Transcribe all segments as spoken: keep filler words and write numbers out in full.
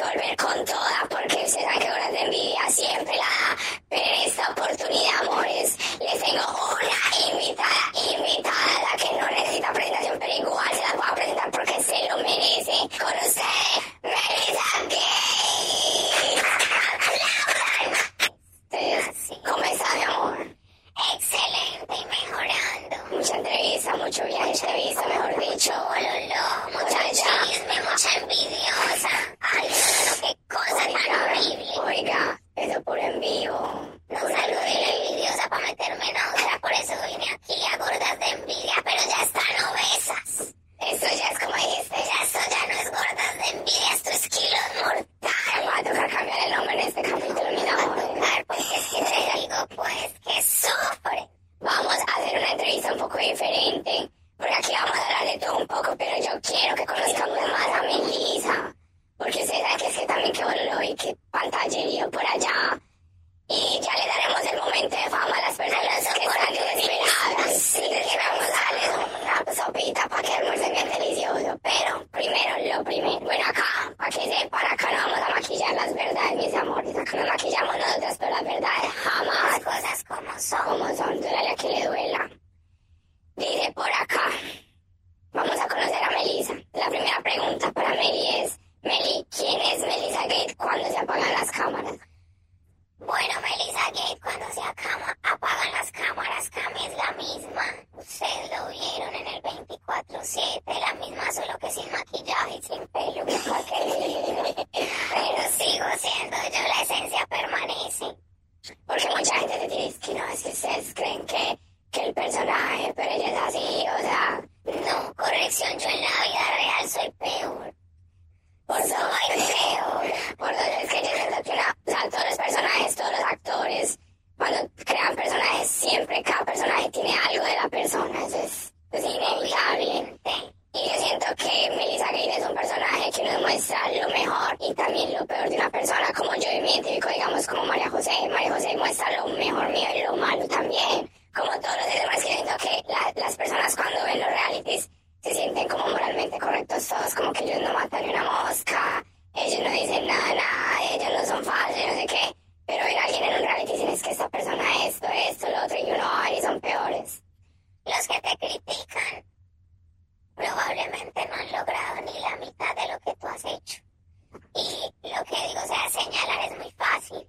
que volver con toda, porque ustedes saben que horas de envidia siempre la da. Pero en esta oportunidad, amores, les tengo una invitada, invitada, la que no necesita presentación, pero igual se la voy a presentar porque se lo merece. Con ustedes, Melissa Gates. ¡Aplaudan! ¿Cómo está, mi amor? Excelente y mejorando. Mucha entrevista, mucho viaje, entrevista, mejor dicho. Lolo, mucha chisme, mucha envidiosa. Ay, no, qué cosa tan horrible. Oiga, eso por en vivo. No salgo de la envidiosa para meterme en otra, por eso vine aquí a gordas de envidia, pero ya están obesas. Esto ya es como dijiste, ya esto ya no es gordas de envidia, esto es kilos mortal. Va a tocar cambiar el nombre en este capítulo, mi amor. Va a tocar, porque es que te digo, pues, que sufre. Vamos a hacer una entrevista un poco diferente, porque aquí vamos a hablar de todo un poco, pero yo quiero que conozcamos más a Melissa, porque ustedes saben que es que también que bololo y que pantallerío por allá. Y ya le daremos el momento de fama a las personas que están desesperadas. Sí, que vamos a darles una sopita para que almuercen bien delicioso. Pero primero, lo primero. Bueno, acá, para que sepan, acá no vamos a maquillar las verdades, mis amores. Acá no maquillamos nosotras, pero las verdades jamás. Las cosas como son. Como son, duele a que le duela. Dice por acá. Vamos a conocer a Melissa. La primera pregunta para Meli es, Meli, ¿quién es Melissa Gates cuando se apagan las cámaras? Bueno, Melissa Gates, cuando se acama, apagan las cámaras, Cami es la misma. Ustedes lo vieron en el veinticuatro siete, la misma, solo que sin maquillaje y sin pelo. Pero sigo siendo yo, la esencia permanece. Porque mucha gente te dice que no, es que ustedes creen que, que el personaje, pero ella es así, o sea... No, corrección, yo en la vida real soy peor. Por soy peor. Por dos, es que yo siento que una, o sea, todos los personajes, todos los actores, cuando crean personajes, siempre cada personaje tiene algo de la persona, eso es, es inevitable. Y yo siento que Melissa Gates es un personaje que nos muestra lo mejor y también lo peor de una persona, como yo me identifico, digamos, como María José. María José muestra lo mejor mío y lo malo también. Como todos los demás, que siento que la, las personas cuando ven los realities se sienten como moralmente correctos todos, como que ellos no matan ni una mosca, ellos no dicen nada, nada, ellos no son falsos, no sé qué. Pero ver a alguien en un reality dicen es que esta persona esto, esto, lo otro, y uno, ay, son peores. Los que te critican probablemente no han logrado ni la mitad de lo que tú has hecho. Y lo que digo, o sea, señalar es muy fácil,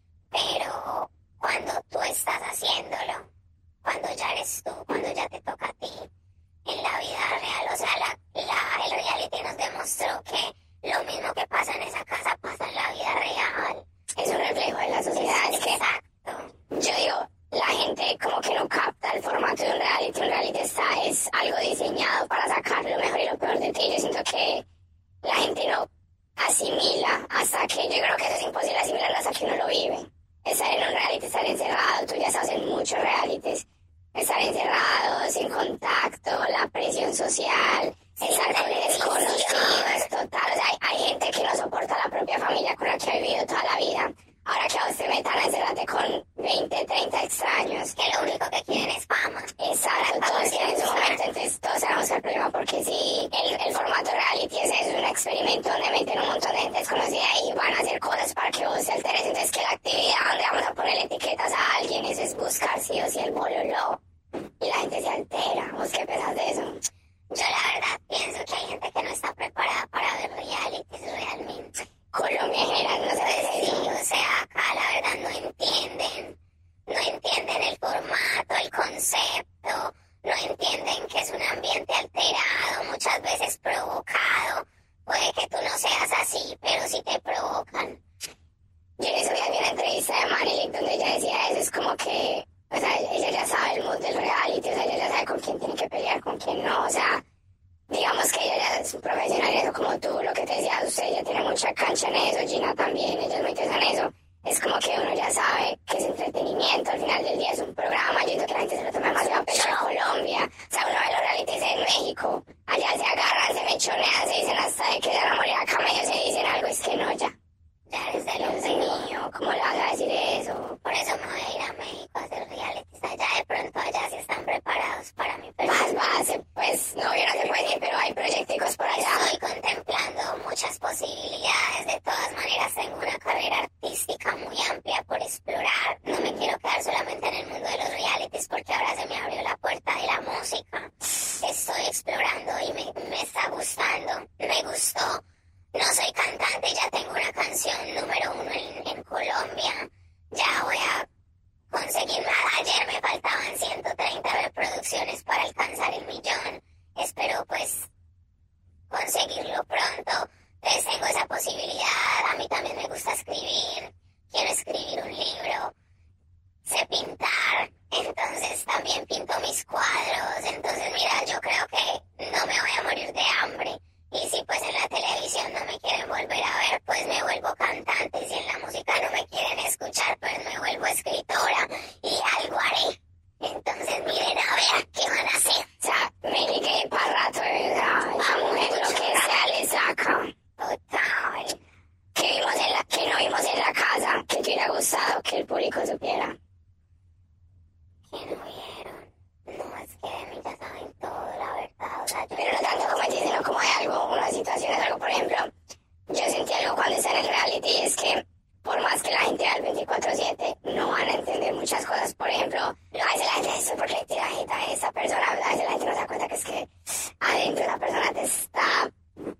pero cuando tú estás haciéndolo, cuando ya eres tú, cuando ya te toca a ti, en la vida real, o sea, la, la, el reality nos demostró que lo mismo que pasa en esa casa pasa en la vida real. Es un reflejo de la sociedad. Es que, exacto. Yo digo, la gente como que no capta el formato de un reality. Un reality está, es algo diseñado para sacar lo mejor y lo peor de ti. Yo siento que la gente no asimila hasta que, yo creo que eso es imposible asimilarlo hasta que uno lo vive. Estar en un reality, estar encerrado, tú ya estás en muchos realities. Estar encerrado, sin contacto, la presión social, estar con desconocidos, total. O sea, hay, hay gente que no soporta la propia familia con la que ha vivido toda la vida. Ahora que a vos te metan a encerrarte con veinte, treinta extraños, que lo único que quieren es fama. Exacto, todos quieren su momento, entonces todos sabemos el problema, porque si el, el formato reality es eso, es un experimento donde meten un montón de gente desconocida y van a hacer cosas para que vos te alteres, entonces que la actividad donde vamos a poner etiquetas a alguien, eso es buscar sí o sí el bololo. Y la gente se altera. ¿Vos qué pensás de eso? Yo la verdad pienso que hay gente que no está preparada para ver realities realmente. Colombia en general no se decidió, o sea, acá la verdad no entienden, no entienden el formato, el concepto, no entienden que es un ambiente alterado, muchas veces provocado. Puede que tú no seas así, pero sí te provocan. Yo en esos días vi una entrevista de Manelik donde ella decía eso, es como que, o sea, ella ya sabe el mood del reality, o sea, ella ya sabe con quién tiene que pelear, con quién no, o sea, digamos que ella ya es un profesional en eso, como tú, lo que te decía, usted ya tiene mucha cancha en eso, Gina también, ella es muy tesa en eso. Es como que uno ya sabe que es entretenimiento, al final del día es un programa, yo siento que la gente se lo toma demasiado pecho en Colombia, o sea, uno ve los realities en México, allá se agarran, se mechonean, se dicen hasta de que se van a morir a camello, se dicen algo, es que no, ya, ya desde los de niño, ¿cómo le vas a decir eso? Por eso me voy a ir a México a hacer realities allá, de pronto allá sí están preparados para mi perfil. Vas, vas, pues, no, yo no te puedo decir, pero hay proyecticos por allá. Estoy contemplando muchas posibilidades de todas canción número uno en, en Colombia. Ya voy a conseguir más. Ayer me faltaban ciento treinta reproducciones para alcanzar el millón. Espero pues conseguirlo pronto. Entonces tengo esa posibilidad. A mí también me gusta escribir. Quiero escribir un libro. Sé pintar. Entonces también pinto mis cuadros. Entonces mira, yo creo que no me voy a morir de hambre. Y si pues en la televisión no me quieren volver a ver, pues me vuelvo cantante. Si en la música no me quieren escuchar, pues me vuelvo escritora. Y algo haré. Entonces miren a ver qué van a hacer. O sea, me ligué para rato, ¿verdad? La mujer lo que sea le saca. Total. Que vimos en la, que no vimos en la casa. Que te hubiera gustado que el público supiera. Que no vieron. No, es que de mí ya saben todo, la verdad. O sea, yo... Pero no tanto como dicen, sino como hay algo, una situación, es algo, por ejemplo, yo sentí algo cuando estaba en el reality, es que por más que la gente vea el veinticuatro siete, no van a entender muchas cosas. Por ejemplo, a veces la gente dice, ¿por qué tira hate a esa persona? A veces la gente no se da cuenta que es que adentro esa persona te está...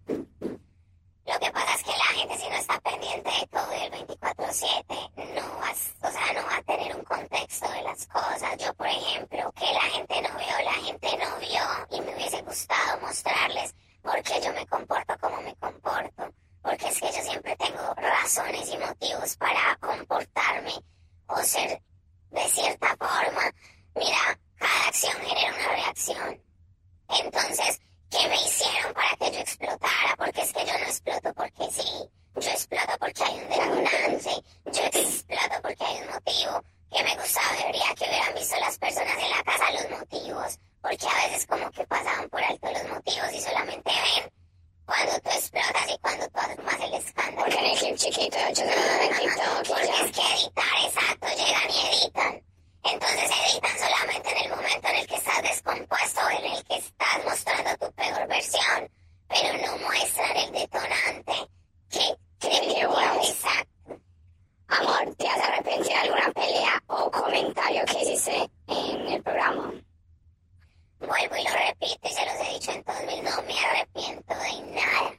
Lo que pasa es que la gente, si no está pendiente de todo el veinticuatro siete, no va, o sea, no va a tener un contexto de las cosas. Yo, por ejemplo, que la gente no vio, la gente no vio, y me hubiese gustado mostrarles por qué yo me comporto como me comporto. Porque es que yo siempre tengo razones y motivos para comportarme o ser de cierta forma. Mira, cada acción genera una reacción. Entonces, ¿qué me hicieron para que yo explotara? Porque es que yo no exploto porque sí. Yo exploto porque hay un detonante. Yo exploto porque hay un motivo. Que me gustaría que hubieran visto las personas en la casa los motivos. Porque a veces como que pasaban por alto los motivos y solamente ven cuando tú explotas y cuando tú armas el escándalo. Porque en el clip chiquito, yo no en TikTok. Porque es que editar, exacto, llegan y editan. Entonces editan solamente en el momento en el que estás descompuesto, en el que estás mostrando tu peor versión, pero no muestran el detonante que creen que bueno, exacto. Amor, ¿te has arrepentido de alguna pelea o comentario que hiciste en el programa? Vuelvo y lo repito y se los he dicho en todos mis, no me arrepiento de nada.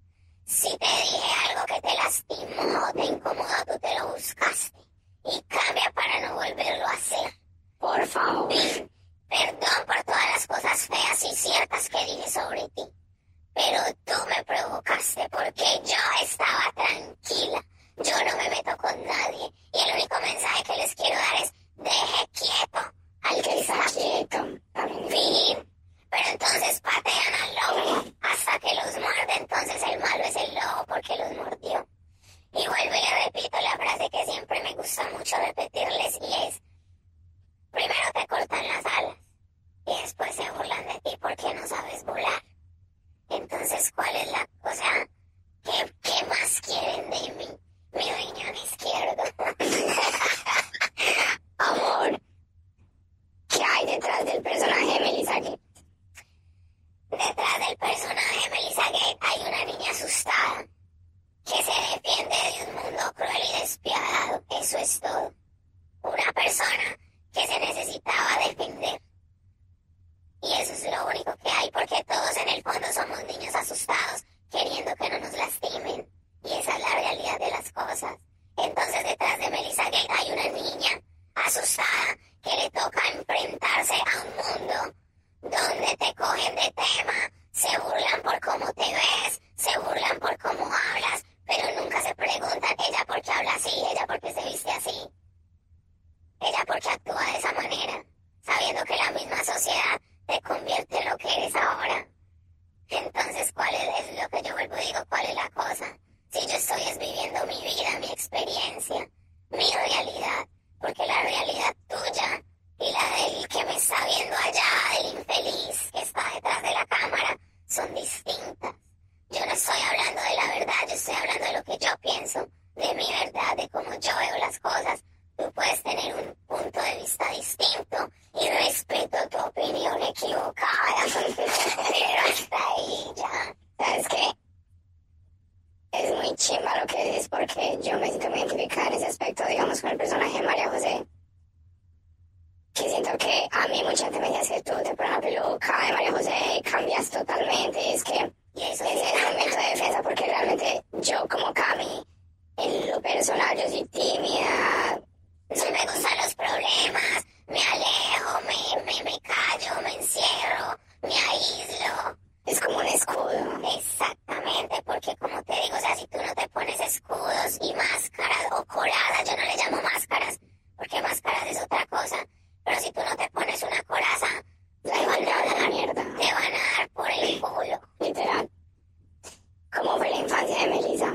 Si te dije algo que te lastimó o te incomodó, tú te lo buscaste. Y cambia para no volverlo a hacer. Por favor. Perdón por todas las cosas feas y ciertas que dije sobre ti. Pero tú me provocaste porque yo estaba tranquila. Yo no me meto con nadie. Y el único mensaje que les quiero dar es: deje quieto al que está quieto. Fin. Pero entonces patean al lobo hasta que los muerde. Entonces el malo es el lobo porque los mordió. Y vuelvo y le repito la frase que siempre me gusta mucho repetirles y es: primero te cortan las alas y después se burlan de ti porque no sabes volar. Entonces, ¿cuál es la cosa? ¿Qué, qué más quieren de mí? Mi riñón izquierdo. Amor, ¿qué hay detrás del personaje de Melissa Gate? Detrás del personaje de Melissa Gate hay una niña asustada que se defiende de un mundo cruel y despiadado. Eso es todo. Una persona que se necesitaba defender. Y eso es lo único que hay, porque todos en el fondo somos niños asustados, queriendo que no nos lastimen. Y esa es la realidad de las cosas. Entonces detrás de Melissa Gate hay una niña asustada que le toca enfrentarse a un mundo donde te cogen de tema, se burlan por cómo te ves, se burlan por cómo hablas, pero nunca se preguntan ella por qué habla así, ella por qué se viste así, ella por qué actúa de esa manera, sabiendo que la misma sociedad te convierte en lo que eres ahora. Entonces, ¿cuál es, es lo que yo vuelvo y digo? ¿Cuál es la cosa? Si yo estoy es viviendo mi vida, mi experiencia, mi realidad, porque la realidad tuya y la del que me está viendo allá, del infeliz que está detrás de la cámara, son distintas. Yo no estoy hablando de la verdad, yo estoy hablando de lo que yo pienso, de mi verdad, de cómo yo veo las cosas. Tú puedes tener un punto de vista distinto y respeto tu opinión equivocada, pero hasta ahí ya. ¿Sabes qué? Es muy chimba lo que dices porque yo me siento muy identificada en ese aspecto, digamos, con el personaje de María José. Que siento que a mí mucha gente me dice que tú te pones la peluca de María José, cambias totalmente. Es que y eso es el momento de defensa porque realmente yo como Cami personal, yo soy tímida, no me gustan los problemas, me alejo, me, me, me callo, me encierro, me aíslo. Es como un escudo. Exactamente, porque como te digo, o sea, si tú no te pones escudos y máscaras o corazas, yo no le llamo máscaras, porque máscaras es otra cosa, pero si tú no te pones una coraza, te van a dar la mierda, te van a dar por el culo, literal. ¿Cómo fue la infancia de Melissa?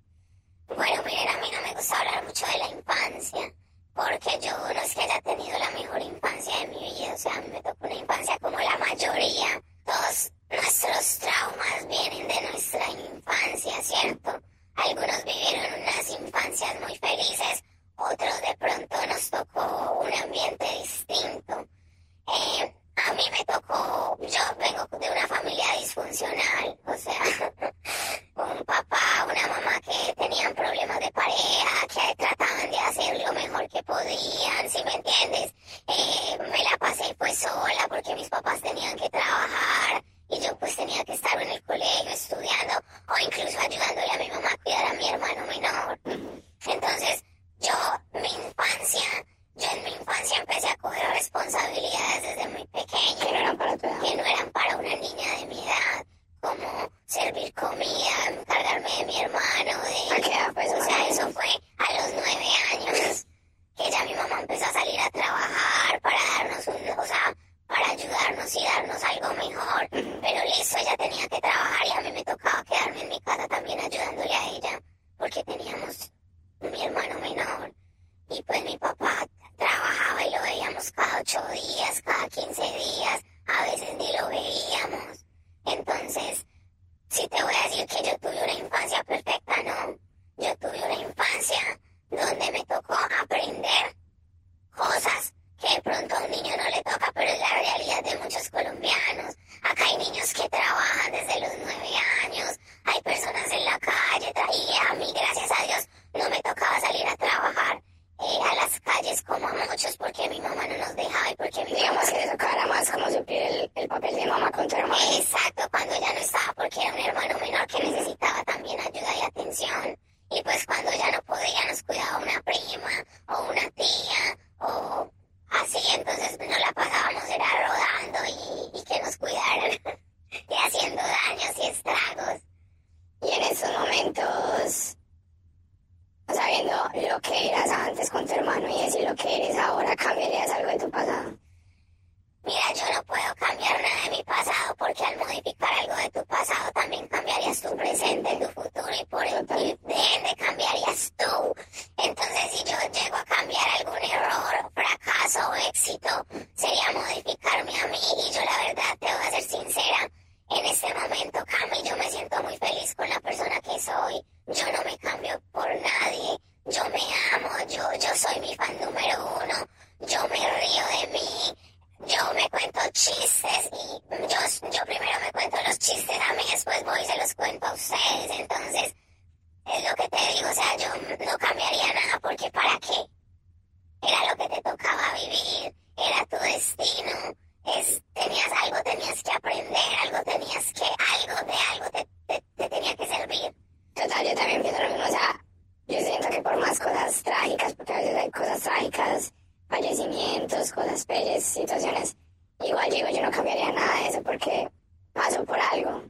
Bueno, miren, a mí no me gusta hablar mucho de la infancia, porque yo no es que haya tenido la mejor infancia de mi vida, o sea, a mí me tocó una infancia como la mayoría. Todos nuestros traumas vienen de nuestra infancia, ¿cierto? Algunos vivieron unas infancias muy felices, otros de pronto nos tocó un ambiente distinto. Eh, a mí me tocó, yo vengo de una familia disfuncional, o sea, un papá, una mamá que tenían problemas de pareja, que trataban de hacer lo mejor que podían, ¿sí me entiendes? Eh, me la pasé pues sola porque mis papás tenían que trabajar y yo pues tenía que estar en el colegio estudiando o incluso ayudándole a mi mamá a cuidar a mi hermano menor. Entonces, yo, mi infancia, yo en mi infancia empecé a coger responsabilidades desde muy pequeña. Que no eran para tu edad. Que no eran para una niña de mi edad. Como servir comida, encargarme de mi hermano, de... ¿A qué edad pues? O sea, eso fue a los nueve años. Que ya mi mamá empezó a salir a trabajar para darnos un... O sea, para ayudarnos y darnos algo mejor. Pero listo, ella tenía que trabajar y a mí me tocaba quedarme en mi casa también ayudándole a ella. Porque teníamos mi hermano menor. Y pues mi papá trabajaba y lo veíamos cada ocho días, cada quince días, a veces ni lo veíamos. Entonces, si te voy a decir que yo tuve una infancia perfecta, no. Yo tuve una infancia donde me tocó aprender cosas que de pronto a un niño no le toca, pero es la realidad de muchos colombianos. Acá hay niños que trabajan desde los nueve años, hay personas en la calle, y a mí, gracias a Dios, no me tocaba salir a trabajar. Eh, a las calles como a muchos porque mi mamá no nos dejaba y porque mi digamos que le tocaba más como suplir el, el papel de mamá con tu hermano. Exacto, cuando ella no estaba porque era un hermano menor que necesitaba también ayuda y atención. Y pues cuando ya no podía nos cuidaba una prima o una tía o así, entonces nos la pasábamos era rodando y, y que nos cuidaran y haciendo daños y estragos. Y en esos momentos... sabiendo lo que eras antes con tu hermano y decir lo que eres ahora, ¿cambiarías algo de tu pasado? Mira, yo no puedo cambiar nada de mi pasado porque al modificar algo de tu pasado también cambiarías tu presente, tu futuro y por ende cambiarías tú. Entonces, si yo llego a cambiar algún error, fracaso o éxito, sería modificarme a mí y yo la verdad te voy a ser sincera. En este momento, Cami, yo me siento muy feliz con la persona que soy. Yo no me cambio por nadie. Yo me amo. Yo, yo soy mi fan número uno. Yo me río de mí. Yo me cuento chistes y yo, yo primero me cuento los chistes a mí, después voy y se los cuento a ustedes. Entonces, es lo que te digo. O sea, yo no cambiaría nada porque ¿para qué? Era lo que te tocaba vivir. Era tu destino. Es, tenías algo, tenías que aprender, algo tenías que, algo de algo te, te, te tenía que servir. Total, yo también pienso lo mismo, o sea, yo siento que por más cosas trágicas, porque a veces hay cosas trágicas, fallecimientos, cosas bellas, situaciones, igual digo, yo no cambiaría nada de eso porque paso por algo.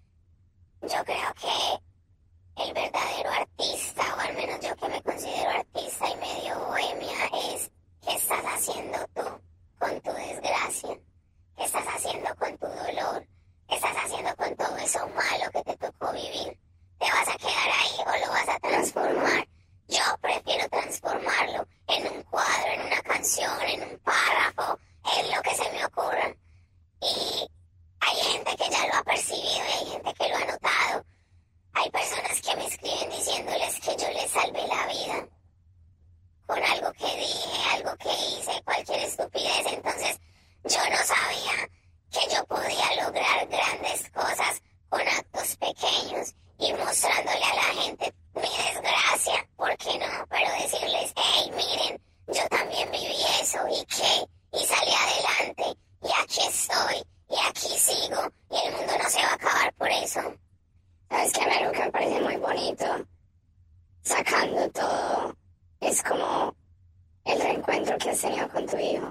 Yo creo que el verdadero artista, o al menos yo que me considero artista y medio bohemia, es qué estás haciendo tú con tu desgracia, qué estás haciendo con tu dolor, qué estás haciendo con todo eso malo que te tocó vivir. ¿Te vas a quedar ahí o lo vas a transformar? Yo prefiero transformarlo en un cuadro, en una canción, en un párrafo, en lo que se me ocurra. Y hay gente que ya lo ha percibido y hay gente que lo ha notado. Hay personas que me escriben diciéndoles que yo les salvé la vida con algo que dije, algo que hice, cualquier estupidez. Entonces, yo no sabía que yo podía lograr grandes cosas con actos pequeños y mostrándole a la gente mi desgracia, ¿por qué no? Pero decirles, hey, miren, yo también viví eso, ¿y qué? Y salí adelante, y aquí estoy, y aquí sigo, y el mundo no se va a acabar por eso. ¿Sabes qué? A mí algo que me parece muy bonito sacando todo, es como el reencuentro que has tenido con tu hijo.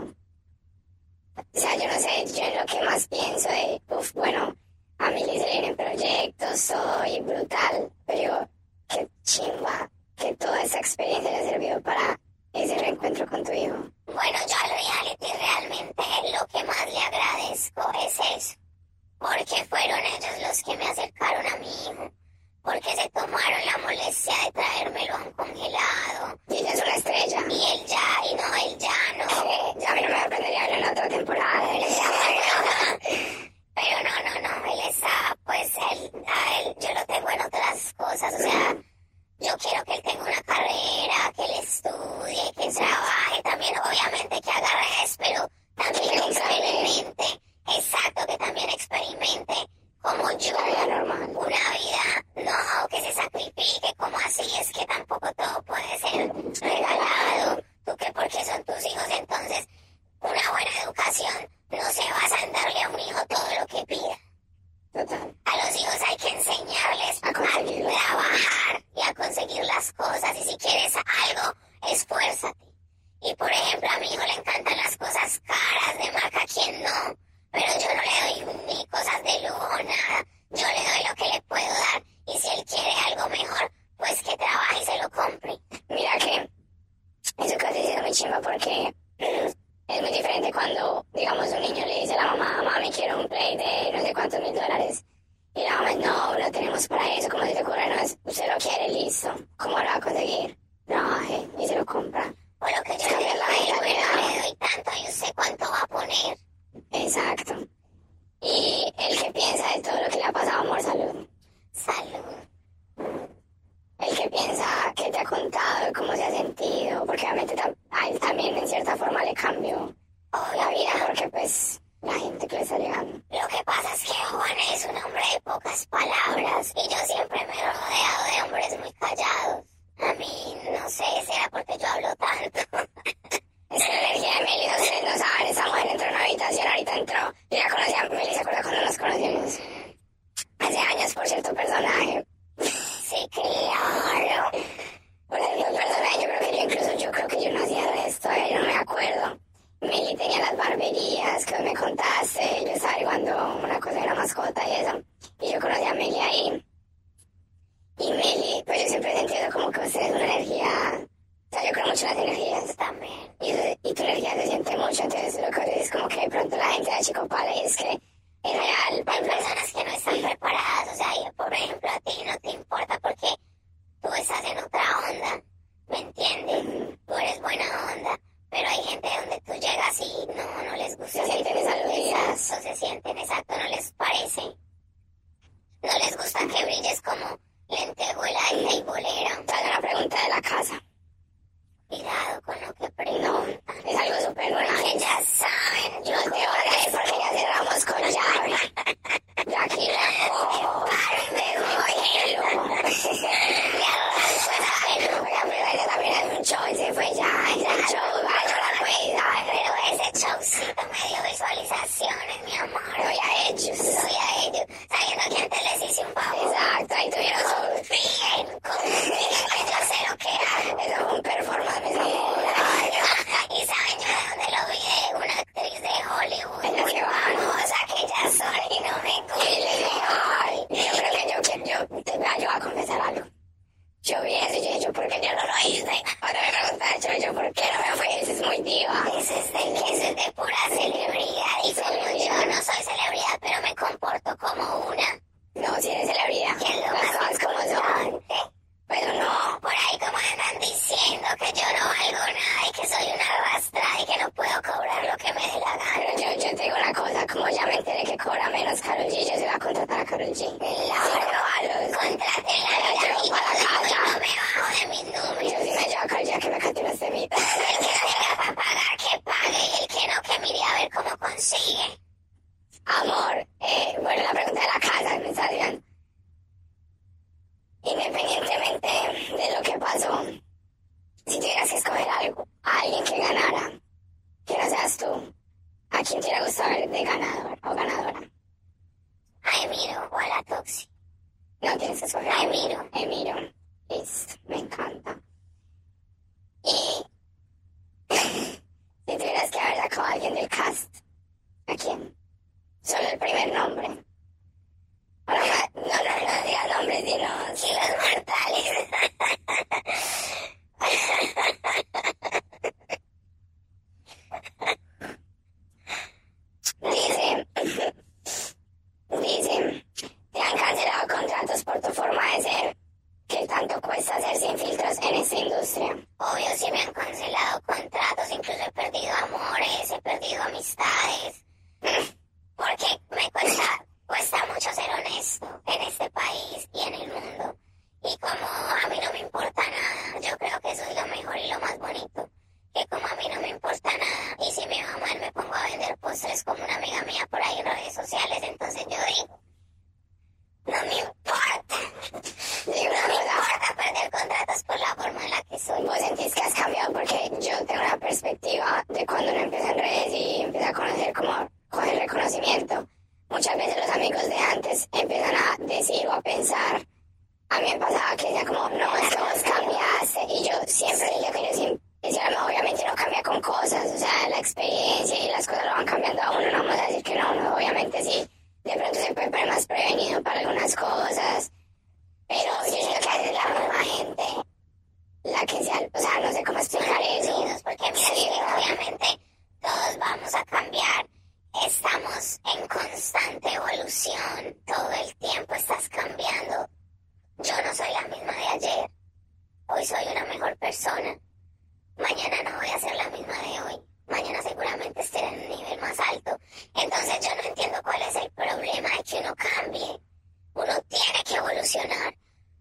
O sea, yo no sé, yo en lo que más pienso de, uff, bueno, a mí le vienen proyectos, soy brutal, pero digo, qué chimba que toda esa experiencia le ha servido para ese reencuentro con tu hijo. Bueno, yo al reality realmente lo que más le agradezco es eso, porque fueron ellos los que me acercaron a mi hijo, porque se tomaron la molestia de traérmelo a un congelado. Y ella es una estrella. Y él ya, y no, él ya no. Sí, ya a mí no me sorprendería verlo en la otra temporada. Él estaba, pero no, no, no, él estaba, pues él, a él, yo lo tengo en otras cosas, o sea, yo quiero que él tenga una carrera, que él estudie, que trabaje, también obviamente que haga redes, pero también que experimente, exacto, que también experimente como yo, una vida normal, una vida, no, que se sacrifique, como así, es que tampoco todo puede ser regalado, tú que porque son tus hijos, entonces una buena educación no se basa en darle a un hijo todo lo que pida. total. A los hijos hay que enseñarles A conseguirlo. a trabajar y a conseguir las cosas, y si quieres algo, esfuérzate. Y por ejemplo, a mi hijo le encantan las cosas caras de marca, ¿quién no? Pero yo no le doy ni cosas de lujo, nada. Yo le doy lo que le puedo dar, y si él quiere algo mejor, pues que trabaje y se lo compre. Mira que eso que has dicho es muy chimba porque es muy diferente cuando, digamos, un niño le dice a la mamá, mamá, me quiero un play de no sé cuántos mil dólares. Y la mamá, no, no tenemos para eso, como si te ocurre, no es, usted lo quiere, listo. ¿Cómo lo va a conseguir? Trabaje y se lo compra. O lo que yo le doy, bueno, le doy tanto, yo sé cuánto va a poner. Exacto. Y el que piensa de todo lo que le ha pasado, amor, salud. Salud. El que piensa que te ha contado de cómo se ha sentido, porque obviamente tam- a él también en cierta forma le cambió la vida, porque pues la gente que le está llegando. Lo que pasa es que Juan es un hombre de pocas palabras, y yo siempre me he rodeado de hombres muy callados. A mí, no sé, será porque yo hablo tanto. Es que la energía de Meli, ustedes no saben, esa mujer entró en una habitación, ahorita entró. Yo ya conocía a Meli, ¿se acuerda cuando nos conocimos? Hace años, por cierto, personaje. Sí, claro. Por ejemplo, el personaje, yo creo que yo incluso, yo creo que yo no hacía resto, eh, yo no me acuerdo. Meli tenía las barberías que me contaste, yo estaba averiguando una cosa de una mascota y eso. Y yo conocí a Meli ahí. Y Meli, pues yo siempre he sentido como que usted es una energía. O sea, yo creo mucho en las energías también. Y, y tu energía se siente mucho, entonces lo que es como que de pronto la gente de Chico Pala y es que es real. Hay personas que no están preparadas, o sea, y por ejemplo a ti no te importa porque tú estás en otra onda, ¿me entiendes? Tú eres buena onda, pero hay gente donde tú llegas y no, no les gusta. Se sienten desaludidas. Exacto, se sienten, exacto, no les parece. No les gusta que brilles como lentejuela y bolera. Te hago una pregunta de la casa. Cuidado con lo que No, preguntan. es algo súper bueno. Porque ya saben, Yo te odio porque ya cerramos con llave. Y aquí la cojo. Me duele. Ella también es un show y se fue ya. Es el show, vaya la cuida. pero ese showcito me dio visualizaciones, mi amor. Voy a ellos. Soy a ellos, sabiendo que antes les hice un favor. Exacto, ahí tuvieron su... Bien, conmigo, que yo sé lo que hago. Eso fue un performance, mi amor. Y saben yo de dónde lo vi, de una actriz de Hollywood. Ella Muy que va. famosa, que ya soy y no me Y le dije, ay, yo creo que yo, que yo, te voy a, yo voy a confesar algo. Yo vi eso y yo dije, yo, ¿por qué yo no lo hice? Ahora me preguntan, yo, yo, ¿por qué no me fui? Eso es muy diva. Ese es de, ese es de pura celebridad. Y como yo no soy celebridad, pero me comporto como una. No, si eres celebridad. ¿Quién lo Las cosas como son. importante? Pero no. Por ahí como andan diciendo que yo no valgo nada y que soy una arrastrada y que no puedo cobrar lo que me dé la gana. Pero yo, yo te digo una cosa, como ya me enteré que cobra menos Karol G, yo se voy a contratar a Karol G. Claro, palos. contrátela, Yo ya, llevo y para la casa. no me bajo de mis números. Yo sí me llevo a Karol G a que me cante unas temitas. El que tenga para pagar, que pague, y el que no, que mire a ver cómo consigue. Amor, eh, bueno, la pregunta de la casa me está diciendo. Independientemente de lo que pasó, si tuvieras que escoger algo, a alguien que ganara, que no seas tú, ¿a quién te hubiera gustado ver de ganador o ganadora? A Emiro o a la Toxi. No tienes que escoger. A Emiro. Emiro. Listo, me encanta. sin filtros en esta industria. Obvio, sí me han cancelado contratos, incluso he perdido amores, he perdido amistades. Porque me cuesta, cuesta mucho ser honesto en este país y en el mundo. Y como a mí no me importa nada, yo creo que eso es lo mejor y lo más bonito. Que como a mí no me importa nada, y si me va mal me pongo a vender postres como una amiga mía por ahí en redes sociales, entonces yo digo, no me importa. Digo, no me importa perder contratos por la forma en la que soy. ¿Vos sentís que has cambiado? Porque yo tengo una perspectiva de cuando uno empieza en redes y empieza a conocer como coger reconocimiento. Muchas veces los amigos de antes empiezan a decir o a pensar. A mí me pasaba que decía como, no, es que vos cambiaste. Y yo siempre decía que yo siempre decía, no, obviamente no cambia con cosas. O sea, la experiencia y las cosas lo van cambiando a uno. No vamos a decir que no, no, obviamente sí. De pronto se puede poner más prevenido para algunas cosas. Pero yo siento que a veces la misma gente, la que sea, o sea, no sé cómo explicar eso. Porque mira, sí, obviamente todos vamos a cambiar. Estamos en constante evolución. Todo el tiempo estás cambiando. Yo no soy la misma de ayer. Hoy soy una mejor persona. Mañana no voy a ser la misma de hoy. Mañana seguramente estaré en un nivel más alto. Entonces yo no entiendo cuál es el problema de que uno cambie. Uno tiene que evolucionar.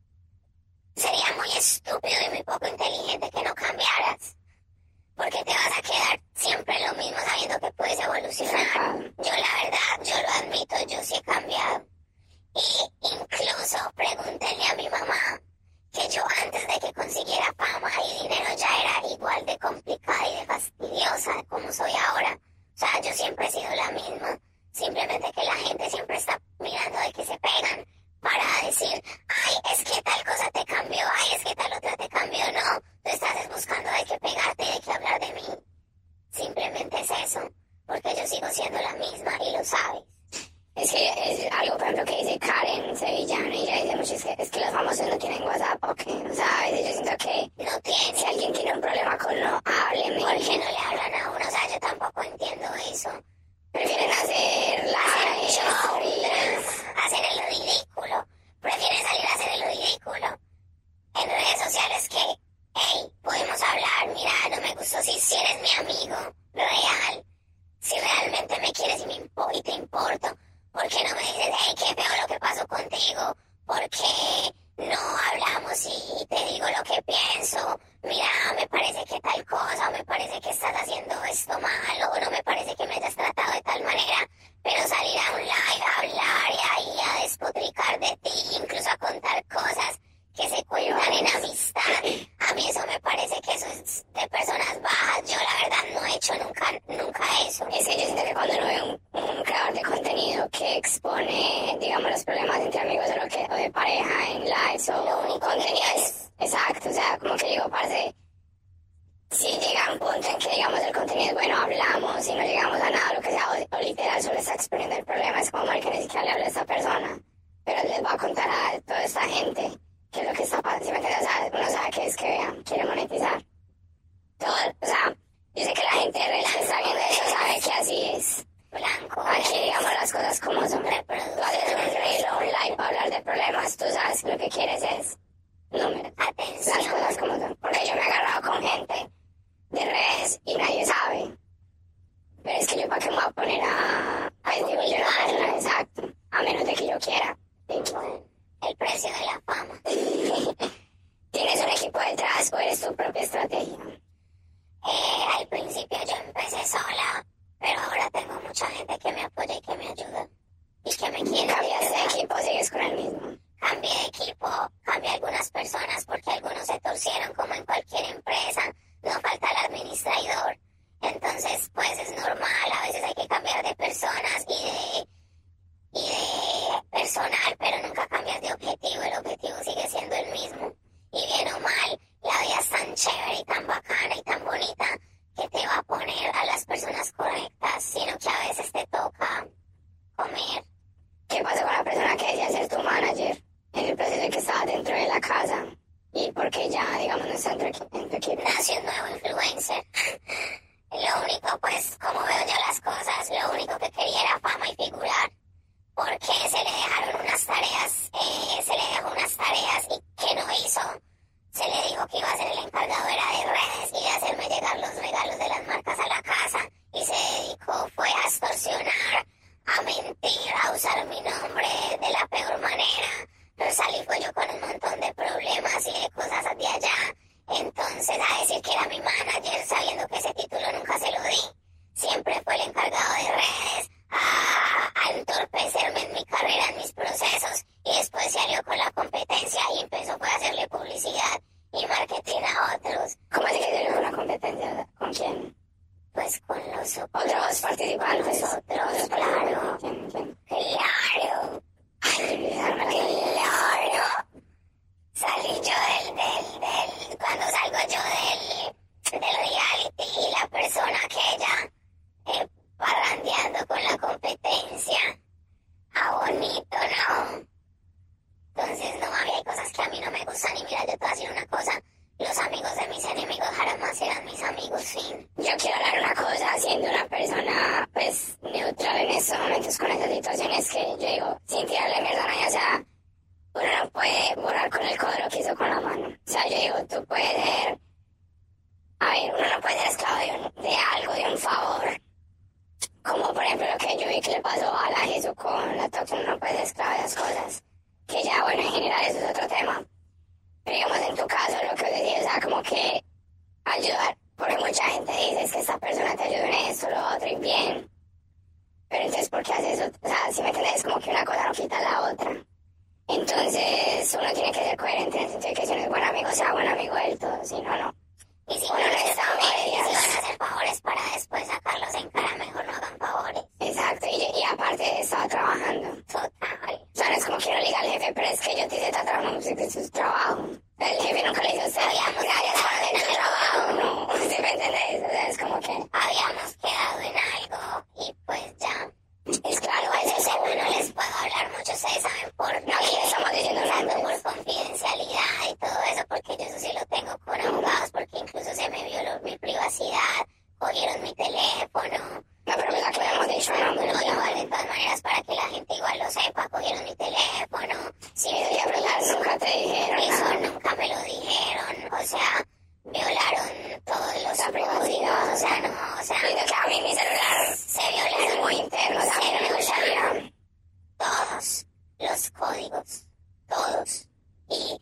Sería muy estúpido y muy poco inteligente que no cambiaras. Porque te vas a quedar siempre lo mismo sabiendo que puedes evolucionar. Yo la verdad, yo lo admito, yo sí he cambiado. Y incluso pregúntenle a mi mamá que yo antes de que consiguiera fama y dinero ya era igual de complicada y de fastidiosa como soy ahora. O sea, yo siempre he sido la misma. Simplemente que la gente siempre está mirando de que se pegan para decir, ay, es que tal cosa te cambió, ay, es que tal otra te cambió. No, tú estás buscando de qué pegarte y de qué hablar de mí. Simplemente es eso, porque yo sigo siendo la misma y lo sabes. Es que es algo, por ejemplo, que dice Karen Sevillano y ella dice mucho, es que, es que los famosos no tienen WhatsApp, ¿ok? O sea, a veces yo siento que no tiene. Si alguien tiene un problema con no, hábleme. ¿Por qué no le hablan a uno? O sea, yo tampoco entiendo eso. Prefieren hacer la hacer el ridículo. Prefieren salir a hacer el ridículo en redes sociales que, hey, podemos hablar, mira, no me gustó si, si eres mi amigo real, si realmente me quieres y, me impo y te importo, ¿por qué no me dices, hey, qué feo lo que pasó contigo? ¿Por qué no hablamos y te digo lo que pienso? Mira, me parece que tal cosa, o me parece que estás haciendo esto malo, o no me parece que me hayas tratado de tal manera, pero salir a un live a hablar y ahí a despotricar de ti, incluso a contar cosas que se cuelgan en amistad, a mí eso me parece que eso es de personas bajas. Yo la verdad no he hecho nunca, nunca eso. Es que yo siento que cuando uno ve un, un creador de contenido que expone, digamos, los problemas entre amigos o, lo que, o de pareja en lives o lo único contenido que es exacto, o sea, como que digo, parce, si llega un punto en que digamos el contenido es bueno, hablamos y no llegamos a nada, lo que sea, o, o literal solo está exponiendo el problema, es como, marica, ni siquiera le habla a esta persona, pero les va a contar a toda esta gente qué es lo que está pasando, si me entiendes, o sea, uno sabe que es que, vean, quiere monetizar. Todo, o sea, yo sé que la gente de redes está viendo eso, sabe que así es. Blanco. Aquí digamos las cosas como son. Tú haces un reel o un live para hablar de problemas, tú sabes que lo que quieres es números. Atención. Las cosas como son. Porque yo me he agarrado con gente de redes y nadie sabe. Pero es que yo para qué me voy a poner a, a decir yo no hago nada exacto, a menos de que yo quiera. Bueno, el precio de la fama. ¿Tienes un equipo detrás o eres tu propia estrategia? Eh, al principio yo empecé sola, pero ahora tengo mucha gente que me apoya y que me ayuda. Y que me quiere. ¿Cambias de equipo o sigues con el mismo? Cambié de equipo, cambié algunas personas porque algunos se torcieron como en cualquier empresa. No falta el administrador. Entonces, pues es normal, a veces hay que cambiar de personas y de, y de personal, pero nunca cambias de objetivo. El objetivo sigue siendo el mismo. Y bien o mal, la vida es tan chévere y tan bacana y tan bonita que te va a poner a las personas correctas, sino que a veces te toca comer. ¿Qué pasó con la persona que decía ser tu manager en el proceso de que estaba dentro de la casa? ¿Y por qué ya, digamos, no está en tu, en tu equipo? Nació un nuevo influencer. Lo único, pues, como veo yo las cosas, lo único que quería era fama y figurar. Porque se le dejaron unas tareas, eh, se le dejó unas tareas y que no hizo. se le dijo que iba a ser el encargado era de redes y de hacerme llegar los regalos de las marcas a la casa y se dedicó fue a extorsionar, a mentir, a usar mi nombre de la peor manera. Pero salí fue yo con un montón de problemas y de cosas de allá. Entonces a decir que era mi manager sabiendo que ese título nunca se lo di. Siempre fue el encargado de redes a, a entorpecerme en mi carrera, en mis procesos y después se alió con la competencia y empezó fue a hacerle publicidad y marketing a otros. ¿Cómo así que tiene una competencia? ¿Con quién? Pues con los otros participantes. Los otros, claro. ¿Quién? ¿Quién? Claro. Ay, Claro. Salí yo del, del, del, cuando salgo yo del, del reality y la persona aquella eh, parrandeando con la competencia. Ah, bonito, ¿no? Entonces, no, había cosas que a mí no me gustan y mira, yo te voy a decir una cosa. Los amigos de mis enemigos jamás serán mis amigos, fin. Yo quiero hablar una cosa, siendo una persona, pues, neutral en estos momentos con esas situaciones que yo digo, sin tirarle mierda a nadie, o sea, uno no puede borrar con el codo lo que hizo con la mano. O sea, yo digo, tú puedes ser, a ver, uno no puede ser esclavo de, un, de algo, de un favor. Como, por ejemplo, lo que yo vi que le pasó a la Jesús con la toxina, uno no puede ser esclavo de las cosas. Que ya, bueno, en general eso es otro tema. Pero digamos, en tu caso, lo que os decía, o sea, como que ayudar, porque mucha gente dice es que esta persona te ayudó en esto, lo otro, y bien. Pero entonces, ¿por qué haces eso? O sea, si me entendés, como que una cosa no quita la otra. Entonces, uno tiene que ser coherente en el sentido de que si uno es buen amigo, sea buen amigo del todo, si no, no. Y si Uno uno no no está está bien, y si medias. van a hacer favores para después sacarlos en cara, mejor no hagan favores. Exacto, y, y aparte estaba trabajando. Total. O sea, no es como que uno le diga al jefe, pero es que yo te hice tu trabajo, no sé qué es su trabajo. El jefe nunca le dice a usted, Habíamos gracias por hacer tu trabajo, no, ¿sí me entendés? O sea, es como que, Habíamos quedado en algo y pues ya. es claro, Pues es yo sé, eso. no les puedo hablar mucho, ustedes saben por No, aquí no estamos diciendo tanto nada. por confidencialidad y todo eso, porque yo eso sí lo tengo con abogados, porque incluso se me violó mi privacidad, cogieron mi teléfono. No, pero verdad que lo hemos dicho, no, Pero no, igual, de todas maneras, para que la gente igual lo sepa, cogieron mi teléfono. Sí, y eso ya, verdad, nunca te dijeron eso nada. nunca me lo dijeron, o sea, violaron todos los La privacidad. códigos, o sea, no, o sea, Y de que a mí mi celular se es violaron muy interno, o sea, a mí no me gustaría. todos los códigos, todos. Y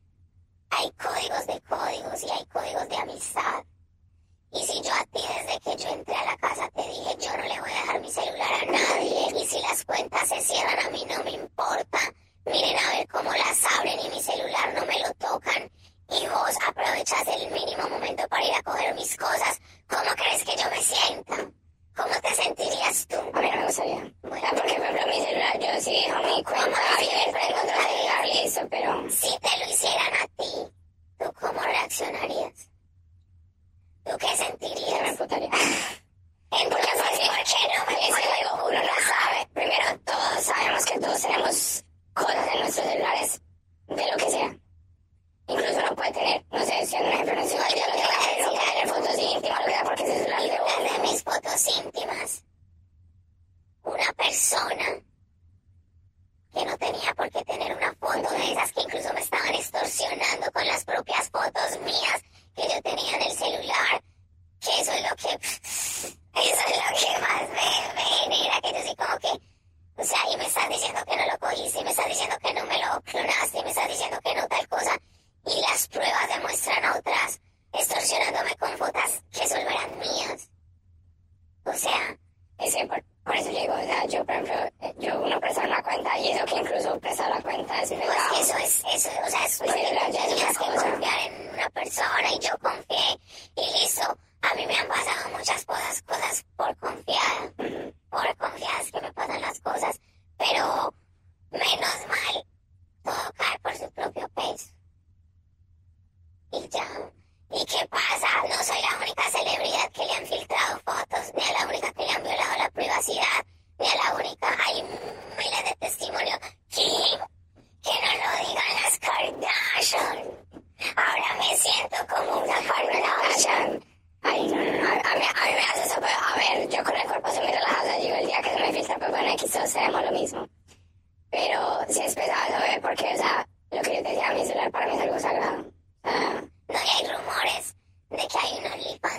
hay códigos de códigos y hay códigos de amistad. Y si yo a ti desde que yo entré a la casa te dije yo no le voy a dejar mi celular a nadie y si las cuentas se cierran a mí no me importa. Miren a ver cómo las abren y mi celular no me lo tocan. Y vos aprovechas el mínimo momento para ir a coger mis cosas. ¿Cómo crees que yo me sienta? ¿Cómo te sentirías tú? A mí no me gustaría. Bueno, Porque, por ejemplo, mi celular, yo sí dejo mi cuenta abierta y contra celular y eso, pero si te lo hicieran a ti, ¿tú cómo reaccionarías? ¿Tú qué yo me sentirías? emputaría. Entonces, ¿por qué no me Es que puedo? digo, uno no sabe. Primero, todos sabemos que todos tenemos cosas en nuestros celulares, de lo que sea. Incluso uno puede tener, no sé, siendo un ejemplo, no sé, yo lo tengo que tener, uno puede tener fotos íntimas, lo que sea, porque ese celular de Las de uno. mis fotos íntimas. Una persona que no tenía por qué tener una foto de esas que incluso me estaban extorsionando con las propias fotos mías que yo tenía en el celular. Que eso es lo que... Eso es lo que más me, me genera, que yo sí como que... O sea, y me estás diciendo que no lo cogiste, y me estás diciendo que no me lo clonaste, y me estás diciendo que no tal cosa. Y las pruebas demuestran otras, extorsionándome con fotos que solo eran mías. O sea, Es que por, por eso yo digo, o sea, yo, por ejemplo, yo uno presta una cuenta y eso que incluso prestar la cuenta es pues pecado. que eso es, eso, o sea, es Pues porque que la- ya es tenías que una cosa. confiar en una persona y yo confié y listo. A mí me han pasado muchas cosas, cosas por confiada, por confiadas que me pasan las cosas, pero menos mal, todo cae por su propio peso. Y ya. ¿Y qué pasa? No soy la única celebridad que le han filtrado fotos, ni a la única que le han violado la privacidad, ni a la única. Hay miles de testimonios que, que no lo digan las Kardashian. Ahora me siento como una Kardashian. Ay, no, no, no, a mí, a mí me hace eso, pero a ver, yo con el cuerpo soy muy relajada, digo, el día que se me filtra, pues bueno, X todos tenemos lo mismo. Pero sí es pesado, ¿eh? Porque, o sea, lo que yo te decía, mi celular para mí es algo sagrado. O sea,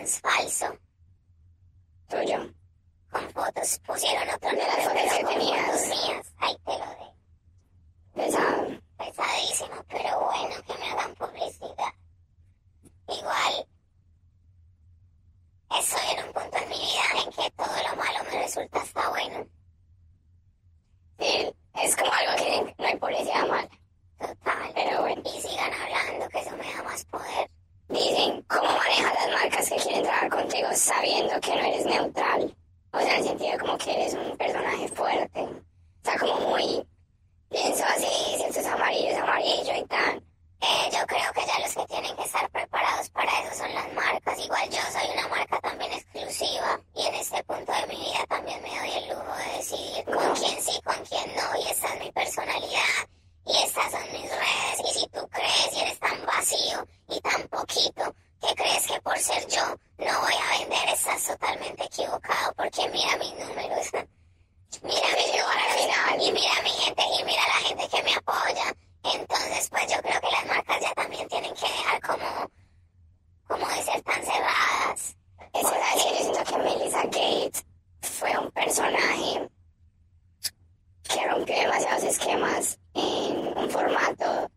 OnlyFans falso. Tuyo. Con fotos, pusieron otro De las fotos que tenías. fotos mías. Ahí te lo de. Pesado. Pesadísimo, pero bueno, que me hagan publicidad. Igual, estoy en un punto en mi vida en que todo lo malo me resulta hasta bueno. Sí, es como algo que no hay publicidad mal. Total. Pero bueno. Y sigan hablando, que eso me da más poder. Dicen cómo manejas las marcas que quieren trabajar contigo sabiendo que no eres neutral. O sea, en el sentido como que eres un personaje fuerte. O sea, como muy... Pienso así, si esto es amarillo, es amarillo y tal. Eh, yo creo que ya los que tienen que estar preparados para eso son las marcas. Igual yo soy una marca también exclusiva y en este punto de mi vida también me doy el lujo de decidir con quién sí, con quién no. Y esta es mi personalidad y estas son mis redes. Y si tú crees y eres tan vacío y tan poquito que crees que por ser yo no voy a vender, estás totalmente equivocado porque mira mis números. Mira mi Llegó a la final. y mira mi gente y mira la gente que me apoya. Entonces, pues yo creo que las marcas ya también tienen que dejar como, como de ser tan cerradas. Eso es decir, yo siento que Melissa Gates fue un personaje que rompió demasiados esquemas en un formato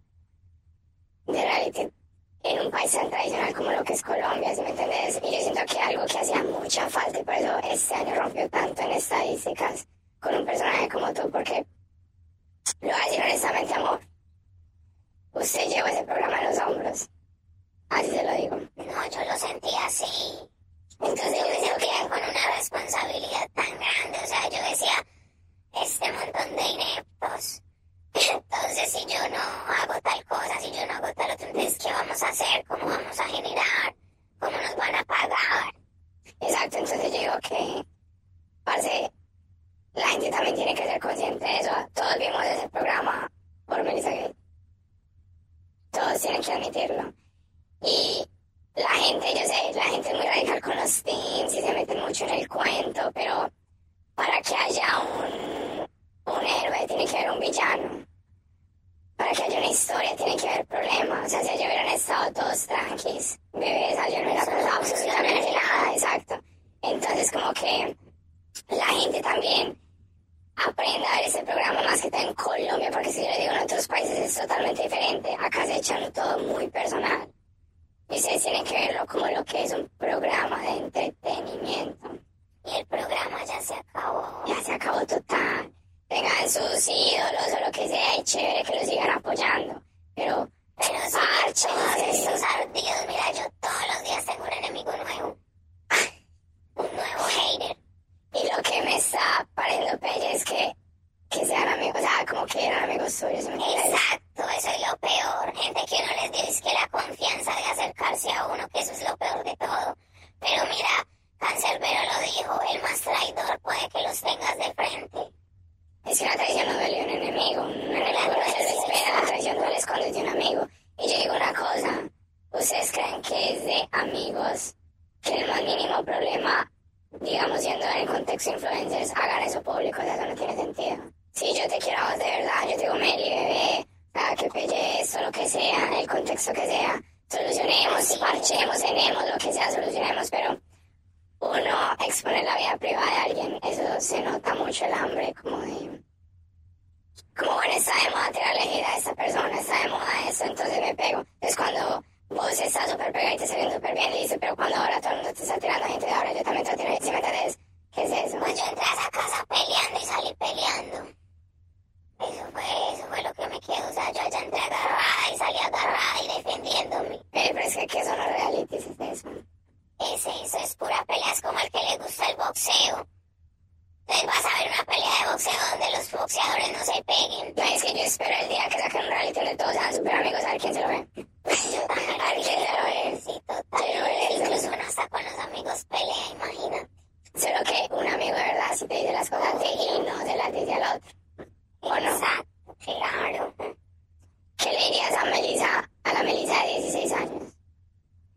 de reality en un país tan tradicional como lo que es Colombia, ¿sí me entendés? Y yo siento que algo que hacía mucha falta y por eso este año rompió tanto en estadísticas con un personaje como tú, porque lo voy a decir honestamente, amor, usted llevó ese programa a los hombros, así se lo digo. No, yo lo sentí así. Entonces yo me sentía con una responsabilidad tan grande. O sea, yo decía, este montón de ineptos. Entonces, si yo no hago tal cosa, si yo no hago tal otra, entonces, ¿qué vamos a hacer? ¿Cómo vamos a generar? ¿Cómo nos van a pagar? Exacto, entonces yo digo que, parce, la gente también tiene que ser consciente de eso. Todos vimos ese programa por Melissa Gates. Todos tienen que admitirlo. Y la gente, yo sé, la gente es muy radical con los teams y se meten mucho en el cuento, pero para que haya un, un héroe tiene que haber un villano. Para que haya una historia tiene que haber problemas. O sea, si ellos hubieran estado todos tranquis, bebés, yo no hubiera pasado absolutamente nada, exacto. Entonces, como que la gente también aprenda a ver ese programa más que todo en Colombia, porque si yo le digo en otros países es totalmente diferente. Acá se echan todo muy personal. Y ustedes tienen que verlo como lo que es un programa de entretenimiento. Y el programa ya se acabó. Ya se acabó total. Tengan sus ídolos o lo que sea, y chévere que lo sigan apoyando. Pero, Pero sí, parche, todos sí. estos ardidos, mira, yo todos los días tengo un enemigo nuevo. Un nuevo hater. Y lo que me está pareciendo pelle es que, que sean amigos, o sea, como que eran amigos suyos. ¿Me entiendes? Exacto, eso es lo peor. Gente que no les dice que la confianza de acercarse a uno, que eso es lo peor de todo. Pero mira, Cancerbero lo dijo, el más traidor puede que los tengas de frente. Es que la traición no duele a un enemigo. Un enemigo no se lo espera, la traición duele es cuando es de un amigo. Y yo digo una cosa, ¿ustedes creen que es de amigos que el más mínimo problema, digamos, siendo en el contexto influencers, hagan eso público? O sea, eso no tiene sentido. Si yo te quiero a vos de verdad, yo te digo, Meli, bebé, o sea, que pelle esto, lo que sea, en el contexto que sea, solucionemos, parchemos, cenemos, lo que sea, solucionemos, pero uno exponer la vida privada de alguien, eso se nota mucho el hambre, como de, como bueno, está de moda tirarle hate a esta persona, está de moda eso, entonces me pego. Entonces cuando vos estás súper pegado y te salen súper bien, listo, pero cuando ahora todo el mundo te está tirando gente de ahora, yo también te tiro, ¿sí me entendés? ¿Qué es eso? Pues yo entré a esa casa peleando y salí peleando. Eso fue, eso fue lo que me quedó. O sea, yo allá entré agarrada y salí agarrada y defendiéndome. Eh, pero es que, ¿qué son los realities? Es eso. Es eso, es pura pelea, es como el que le gusta el boxeo. Entonces vas a ver una pelea de boxeo donde los boxeadores no se peguen. No, es que yo espero el día que saquen un reality donde todos sean súper amigos, a ver quién se lo ve. Yo también, A ver quién se lo ve. sí, total. Quiero ver eso. Incluso uno hasta con los amigos pelea, imagínate. Solo que un amigo de verdad sí te dice las cosas de y no se las dice al otro. ¿O no? Exacto, claro. ¿Qué le dirías a Melissa, a la Melissa de dieciséis años?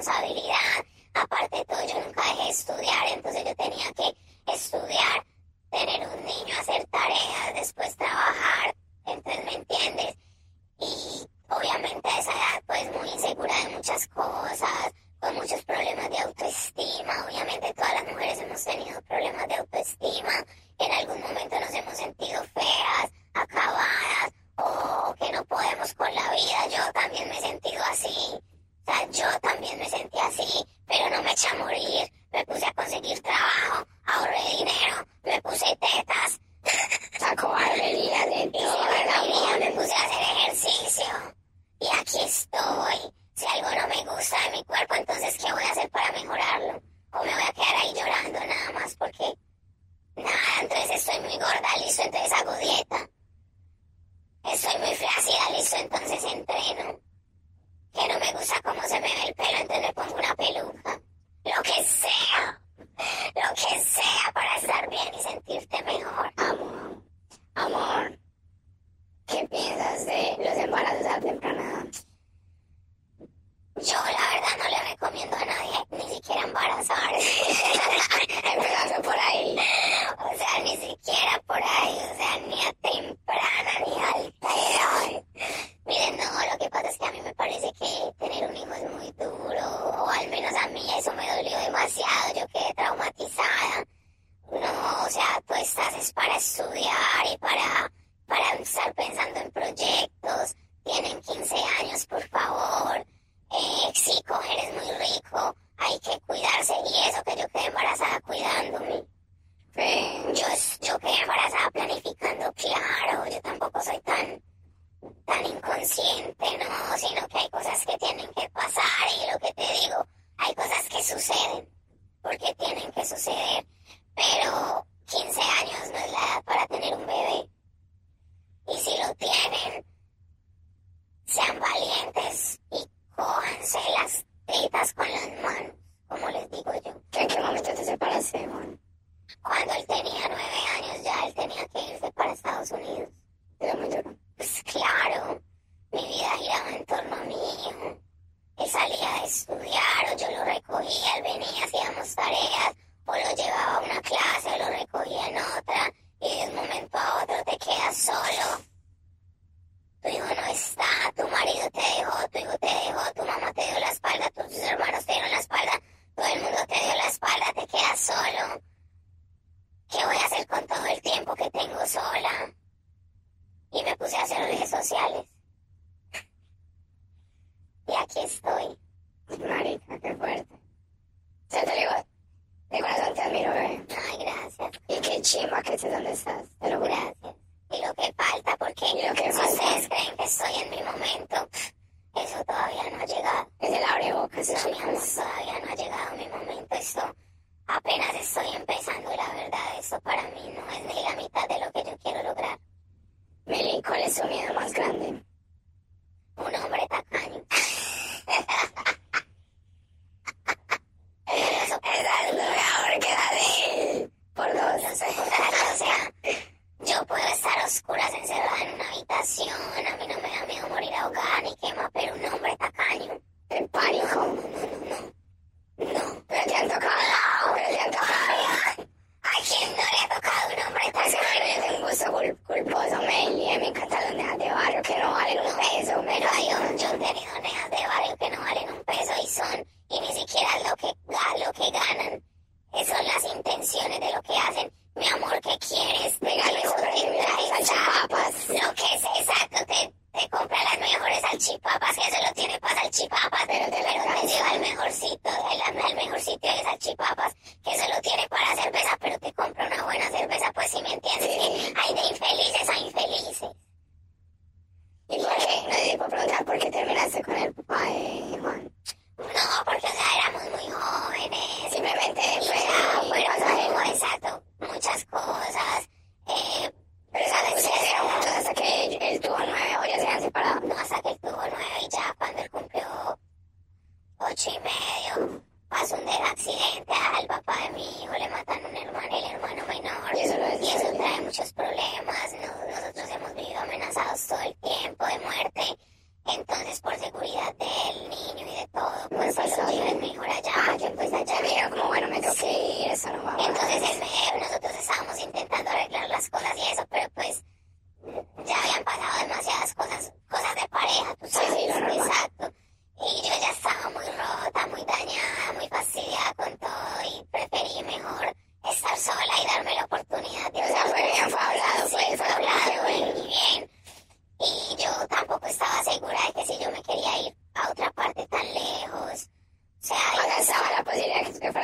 responsabilidad. Aparte de todo, yo nunca dejé de estudiar, entonces yo tenía que estudiar, tener un niño, hacer tareas, después trabajar, entonces me entiendes. Y obviamente a esa edad pues muy insegura de muchas cosas, con muchos problemas de autoestima. Obviamente todas las mujeres hemos tenido problemas de autoestima, en algún momento nos hemos sentido feas, acabadas, o que no podemos con la vida. Yo también me he sentido así, o sea, yo también me sentí así, pero no me eché a morir, me puse a conseguir trabajo, ahorré dinero, me puse tetas, Sacó barbería de todo. barbería, me puse a hacer ejercicio, y aquí estoy. Si algo no me gusta de mi cuerpo, entonces ¿qué voy a hacer para mejorarlo? O me voy a quedar ahí llorando nada más porque, nada, entonces estoy muy gorda, listo, entonces hago dieta. Estoy muy flácida, listo, entonces entreno. Que no me gusta cómo se me ve el pelo, entonces me pongo una peluca. Lo que sea, lo que sea para estar bien y sentirte mejor. Amor, amor, ¿qué piensas de los embarazos a temprana edad? Yo la verdad no le recomiendo a nadie ni siquiera embarazarse. Empezando por ahí. O sea, ni siquiera por ahí, o sea, ni a temprana ni a alta edad. Miren, no, lo que pasa es que a mí me parece que tener un hijo es muy duro, o al menos a mí eso me dolió demasiado, yo quedé traumatizada. No, o sea, tú estás es para estudiar y para, para estar pensando en proyectos. Tienen quince años, por favor. Eh, sí, coger es muy rico, hay que cuidarse, y eso que yo quedé embarazada cuidándome. Sí. Yo, yo quedé embarazada planificando, claro, yo tampoco soy tan, tan inconsciente, no, sino que hay cosas que tienen que pasar, y lo que te digo, hay cosas que suceden, porque tienen que suceder, pero quince años no es la edad para tener un bebé, y si lo tienen, sean valientes y cójanse las tetas con las manos, como les digo yo. ¿En qué momento te separaste, Juan? Cuando él tenía nueve años ya él tenía que irse para Estados Unidos. Era muy duro. Pues claro, mi vida giraba en torno a mi hijo. Él salía de estudiar, o yo lo recogía, él venía, hacíamos tareas, o lo llevaba a una clase, o lo recogía en otra, y de un momento a otro te quedas solo. Tu hijo no está, tu marido te dejó, tu hijo te dejó, tu mamá te dio la espalda, tus hermanos te dieron la espalda, todo el mundo te dio la espalda, te quedas solo. ¿Qué voy a hacer con todo el tiempo que tengo sola? Y me puse a hacer redes sociales. Y aquí estoy. Marica, qué fuerte. Se te digo, de corazón te admiro, bebé. Ay, gracias, Y qué chimba que estés donde estás, te lo juro. gracias. Y lo que falta, porque Y lo que si falta. ustedes creen que estoy en mi momento, eso todavía no ha llegado. Es el abrebocas, No, mi amor, chicos. todavía no ha llegado mi momento. Esto apenas estoy empezando, y la verdad, esto para mí no es ni la mitad de lo que yo quiero lograr. Meli, ¿cuál es tu miedo más grande? Un hombre tacaño. Eso Esa es lo mejor que da de él. Por dos. no soy contrario, o sea, yo puedo estar a oscuras encerrada en una habitación, a mí no me da miedo morir ahogada ni quema, pero un hombre tacaño, El pánico. no. Pero te han tocado. Pero te han tocado. ¿A quién no le ha tocado un hombre Pues que tacaño? eres un gusto cul- culposo, Meli. Me encantan los neas de barrio que no valen un peso. Pero hay un, yo he tenido neas de barrio que no valen un peso y son, y ni siquiera lo que, ga- lo que ganan, eh, son las intenciones de lo que hacen. Mi amor, ¿qué quieres? Te Regale eso sobre te trae salchipapas. lo que es exacto, te, te compra las mejores salchipapas, que eso lo tiene para salchipapas, pero te, pero te lleva al mejor sitio, al, al mejor sitio de salchipapas, que eso lo tiene para cerveza, pero te compra una buena cerveza, pues si me entiendes, Sí. que hay de infelices a infelices. ¿Y por qué? No te puedo preguntar por qué terminaste con el papá de Juan. No, porque o sea, éramos muy jóvenes. Simplemente Y fue ya, muy bueno, pasajero. no, exacto, muchas cosas. Eh, Pero sabes, ustedes eran juntos hasta que él, él tuvo nueve o ya se han separado. no, hasta que él tuvo nueve, y ya cuando él cumplió ocho y medio, pasó un accidente al papá de mi hijo, le matan un hermano, el hermano menor. Y eso lo Y eso es. trae muchos problemas. Nos- nosotros hemos vivido amenazados todo el tiempo de muerte. Entonces, por seguridad del niño y de todo, pues Me él pasó lo lleva en bien.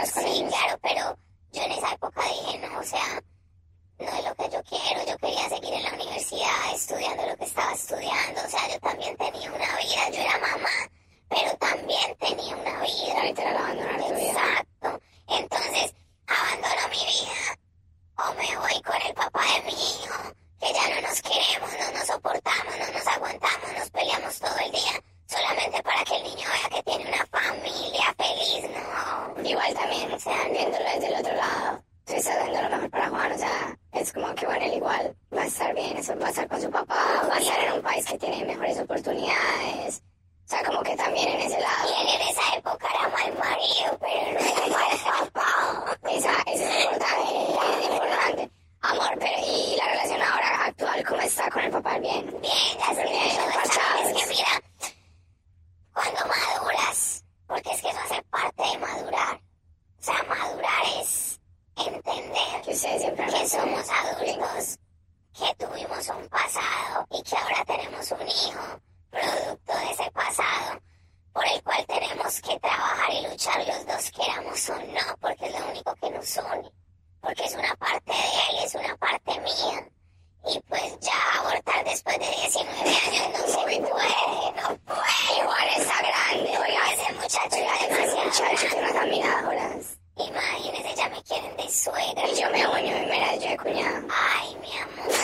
hablas con Sí, ellos. claro, pero yo en esa época dije, no, o sea, no es lo que yo quiero. Yo quería seguir en la universidad estudiando lo que estaba estudiando. O sea, yo también tenía una vida. Yo era mamá, pero también tenía una vida. Literal, abandonar tu vida. Exacto. Entonces, abandono mi vida o me voy con el papá de mi hijo, que ya no nos queremos, no nos soportamos, no nos aguantamos, nos peleamos todo el día, solamente para que el niño vea que tiene una familia feliz, ¿no? Igual también, o sea, viéndolo desde el otro lado, tú estás dando lo mejor para Juan, o sea, es como que bueno, él igual va a estar bien, eso va a estar con su papá, va a estar en un país que tiene mejores oportunidades, o sea, como que también en ese lado. Y él en esa época era mal marido, pero no era mal papá. Esa, eso es importante, es importante. Amor, pero ¿y la relación ahora actual cómo está con el papá? Bien. Bien, ya se Bien, me parchados. Es que mira, cuando maduras, porque es que eso hace parte de madurar. O sea, madurar es entender Que ustedes siempre han que sido somos adultos, que tuvimos un pasado y que ahora tenemos un hijo, producto de ese pasado, por el cual tenemos que trabajar y luchar los dos, queramos o no, porque es lo único que nos une. Porque es una parte de él, es una parte mía. Y pues ya abortar después de diecinueve años no se puede, no puede. Igual está grande, oiga, Ese muchacho era ese demasiado muchacho tiene unas admiradoras. Imagínense, ya me quieren de suegra. Y yo me uño y me las yo de cuñada. Ay, mi amor.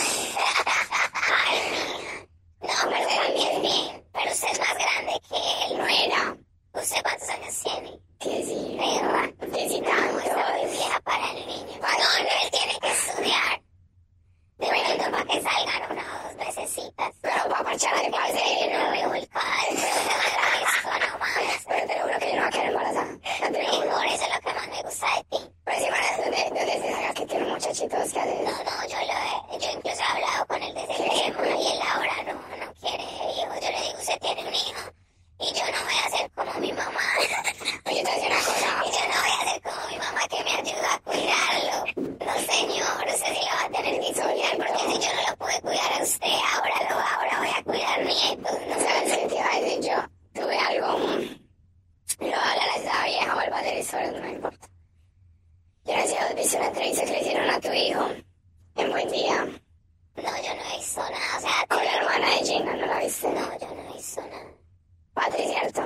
Ay, mía. No, pero también bien. Pero usted es más grande que él. No era. ¿Usted cuántos años tiene? Diez y... Perra. Diez y No, está muy tantos. vieja para el niño. No, no, él tiene que estudiar. De pronto para que salgan una o dos vecesitas. Pero para parchar al Que padre, no no. veo el caldo. Esto no más. Pero te lo juro que yo no voy a quedar embarazada. No te lo Y juro. por eso es lo que más me gusta de ti. Pero si van donde, donde se saca que tiene un muchachito que hace... No, no, yo lo he, yo incluso he hablado con él desde el tema y él ahora no, no quiere hijos. Yo le digo, usted tiene un hijo y yo no voy a ser como mi mamá. Oye, te voy a decir una cosa. Y yo no voy a ser como mi mamá que me ayuda a cuidarlo. No, señor, usted sí lo va a tener que cuidar porque si yo no lo pude cuidar a usted, ahora lo ahora voy a cuidar nietos. No ¿Sabes qué te iba a decir yo? Tuve algo... Lo habla esa vieja o el padre de historia, no me importa. Yo no sé si has visto una entrevista que le hicieron a tu hijo en Buen Día No, yo no he visto nada, o sea, con la hermana de Gina, ¿no la viste? no, yo no he visto nada. Patri, ¿cierto?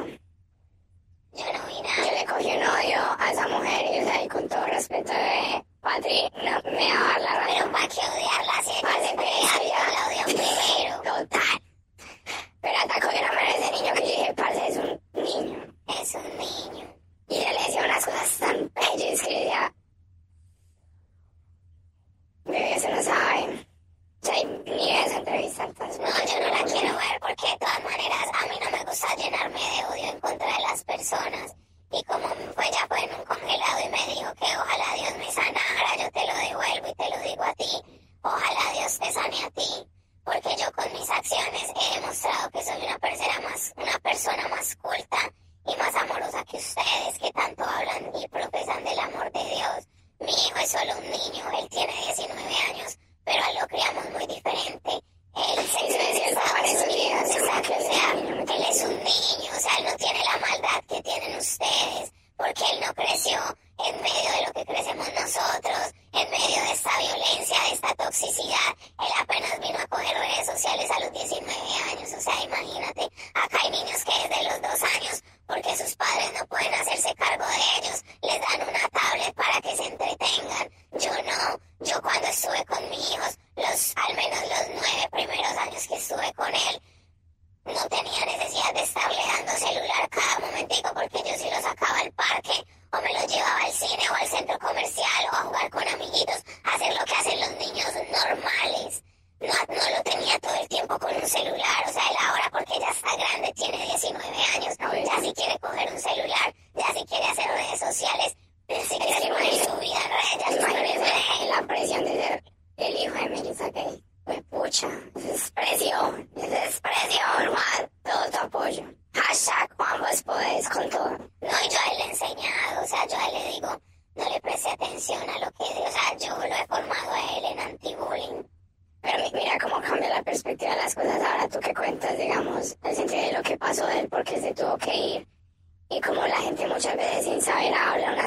Yo no vi Yo nada. le cogí un odio a esa mujer y, o sea, y con todo respeto de Patri, no me va a dar la razón. Pero para qué odiarla si ella Vale, siempre pero la la odio primero. Total. Pero atacó de una manera a ese niño que yo dije, parce, es un niño. Es un niño. Y ella le decía unas cosas tan bellas que le decía, bebé, eso no sabe. O sea, y ni esa entrevista, entonces... No, yo no la quiero ver porque de todas maneras a mí no me gusta llenarme de odio en contra de las personas. Y como pues ya fue en un congelado y me dijo que ojalá Dios me sanara, yo te lo devuelvo y te lo digo a ti. Ojalá Dios te sane a ti. Porque yo con mis acciones he demostrado que soy una persona más, una persona más culta y más amorosa que ustedes que tanto hablan y profesan del amor de Dios. Mi hijo es solo un niño, él tiene diecinueve años, pero a él lo criamos muy diferente. Él se Sí, el papá en esos días, exacto, o sea, el niño. él es un niño, o sea, él no tiene la maldad que tienen ustedes, porque él no creció en medio de lo que crecemos nosotros, en medio de esta violencia, de esta toxicidad. Él apenas vino a coger redes sociales a los diecinueve años, o sea, imagínate, acá hay niños que desde los dos años, porque sus padres no pueden hacerse cargo de ellos, les dan una tablet para que se entretengan. Yo no, yo cuando estuve con mis hijos, los, al menos los nueve primeros años que estuve con él, no tenía necesidad de estarle dando celular cada momentico porque yo sí lo sacaba al parque o me lo llevaba al cine o al centro comercial o a jugar con amiguitos, a hacer lo que hacen los niños normales. No, no lo tenía todo el tiempo con un celular, o sea, él ahora porque ya está grande, tiene diecinueve años, ya si quiere coger un celular, ya si quiere hacer redes sociales, si quiere poner su vida en redes, ya se pone en redes. La presión de ser el hijo de Melissa Gay. Pues pucha, expresión, expresión, Juan, todo tu apoyo. Hashtag Juan, vos podés con todo. No, y yo a él le he enseñado, o sea, yo a él le digo, no le preste atención a lo que, o sea, yo lo he formado a él en anti-bullying. Pero mi- mira cómo cambia la perspectiva de las cosas ahora tú que cuentas, digamos, el sentido de lo que pasó de él, porque se tuvo que ir. Y como la gente muchas veces sin saber habla unas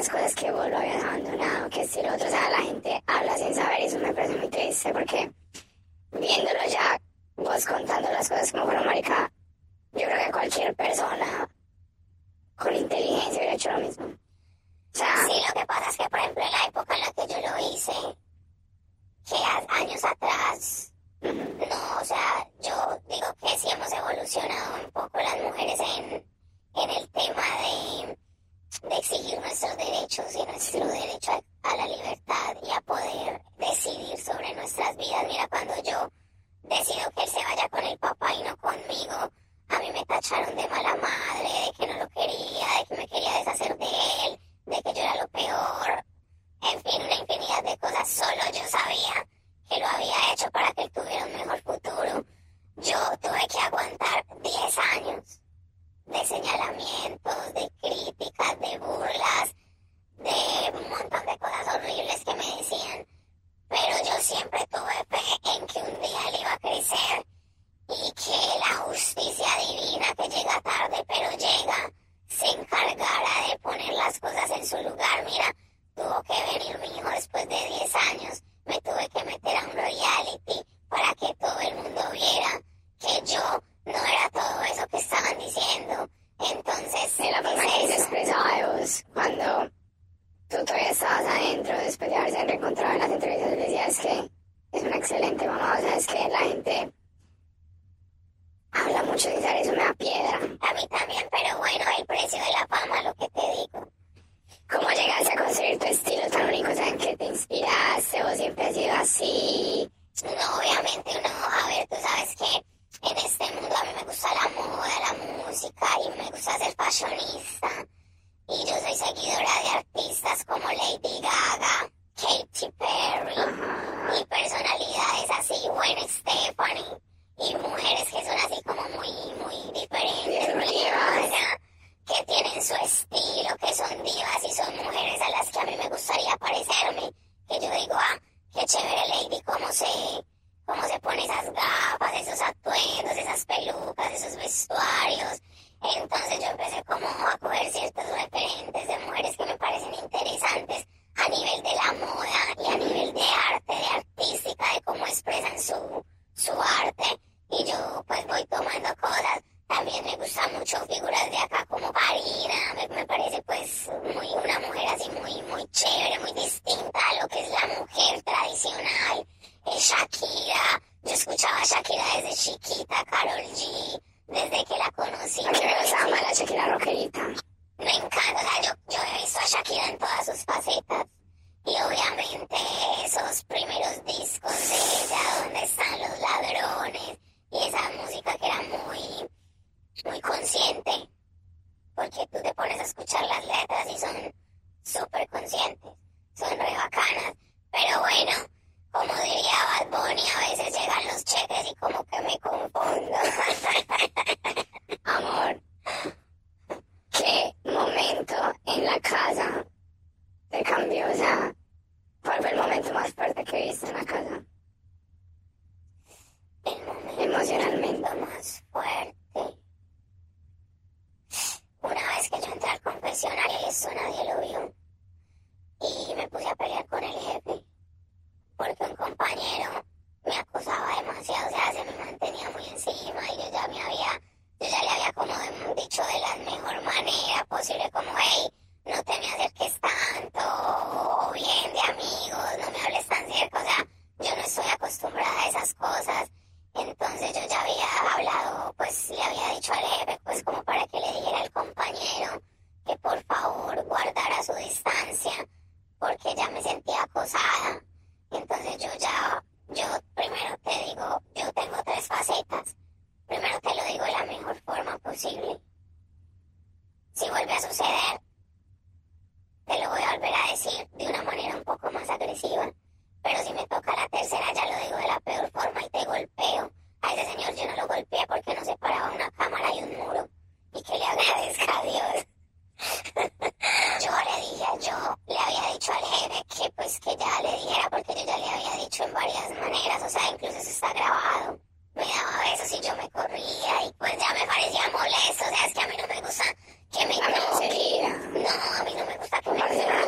las cosas que vos lo habías abandonado, que si lo otro, o sea, la gente habla sin saber y eso me parece muy triste porque viéndolo ya, vos contando las cosas como fueron, marica, yo creo que cualquier persona con inteligencia hubiera hecho lo mismo. O sea, sí, lo que pasa es que, por ejemplo, en la época en la que yo lo hice, que a- años atrás, no, o sea, yo digo que sí hemos evolucionado un poco las mujeres en, en el tema de, de exigir nuestros derechos y nuestro derecho a, a la libertad y a poder decidir sobre nuestras vidas. Mira, cuando yo decido que él se vaya con el papá y no conmigo, a mí me tacharon de mala madre, de que no lo quería, de que me quería deshacer de él, de que yo era lo peor. En fin, una infinidad de cosas. Solo yo sabía que lo había hecho para que él tuviera un mejor futuro. Yo tuve que aguantar diez años de señalamientos, de críticas, de burlas, de un montón de cosas horribles que me decían. Pero yo siempre tuve fe en que un día él iba a crecer y que la justicia divina, que llega tarde pero llega, se encargara de poner las cosas en su lugar. Mira, tuvo que venir mi hijo después de diez años, me tuve que meter a un reality para que todo el mundo viera que yo no era todo eso que estaban diciendo. Entonces, de la forma es que se eso. expresaba de vos cuando tú todavía estabas adentro, después de haberse reencontrado en las entrevistas, le decía, es que es una excelente mamá, o sea, es que la gente habla mucho de eso, me da piedra. A mí también, pero bueno, el precio de la fama, lo que te digo. ¿Cómo llegaste a construir tu estilo tan único? O sea, ¿en qué te inspiraste? ¿Vos siempre has sido así? No, obviamente no. A ver, tú sabes que en este mundo a mí me gusta la moda, la música y me gusta ser fashionista. Y yo soy seguidora de artistas como Lady Gaga, Katy Perry y personalidades así, Gwen Stefani y mujeres que son así como muy, muy diferentes, muy divas, que tienen su estilo, que son divas y son mujeres a las que a mí me gustaría parecerme. Que yo digo, ah, qué chévere Lady, cómo se, cómo se pone esas gafas, esos atuendos, esas pelucas, esos vestuarios. Entonces yo empecé como a coger ciertos referentes de mujeres que me parecen interesantes a nivel de la moda y a nivel de arte, de artística, de cómo expresan su, su arte. Y yo pues voy tomando cosas. También me gustan mucho figuras de acá como Karina, me, me parece pues muy una mujer así muy, muy chévere, muy distinta a lo que es la mujer tradicional. Eh, Shakira, yo escuchaba a Shakira desde chiquita, Karol G, desde que la conocí. ¿A qué me gustaba más la Shakira rockerita? Me encanta, o sea, yo, yo he visto a Shakira en todas sus facetas. Y obviamente esos primeros discos de ella, donde están los ladrones, y esa música que era muy, muy consciente, porque tú te pones a escuchar las letras y son súper conscientes, son re bacanas. Pero bueno, como diría Bad Bunny, a veces llegan los cheques y como que me confundo. Amor, ¿qué momento en la casa te cambió? O sea, ¿cuál fue el momento más fuerte que viste en la casa? El momento Emocionalmente. más fuerte. Una vez que yo entré al confesionario y eso nadie lo vio. Y me puse a pelear con el jefe. Porque un compañero me acosaba demasiado, o sea, se me mantenía muy encima y yo ya me había, yo ya le había como dicho de la mejor manera posible, como, hey, no te me acerques tanto, o bien de amigos, no me hables tan cerca, o sea, yo no estoy acostumbrada a esas cosas. Entonces yo ya había hablado, pues le había dicho al jefe, pues como para que le dijera al compañero que por favor guardara su distancia, porque ya me sentía acosada. Entonces yo ya, yo primero te digo, yo tengo tres facetas. Primero te lo digo de la mejor forma posible. Si vuelve a suceder, te lo voy a volver a decir de una manera un poco más agresiva. Pero si me toca la tercera, ya lo digo de la peor forma y te golpeo. A ese señor yo no lo golpeé porque no separaba una cámara y un muro. Y que le agradezca a Dios. Yo le dije, yo le había dicho al jefe que pues que ya le dijera, porque yo ya le había dicho en varias maneras, o sea, incluso eso está grabado. Me daba besos y yo me corría y pues ya me parecía molesto, o sea, es que a mí no me gusta que me A mí no se toquen. diga. No, a mí no me gusta que me Parece una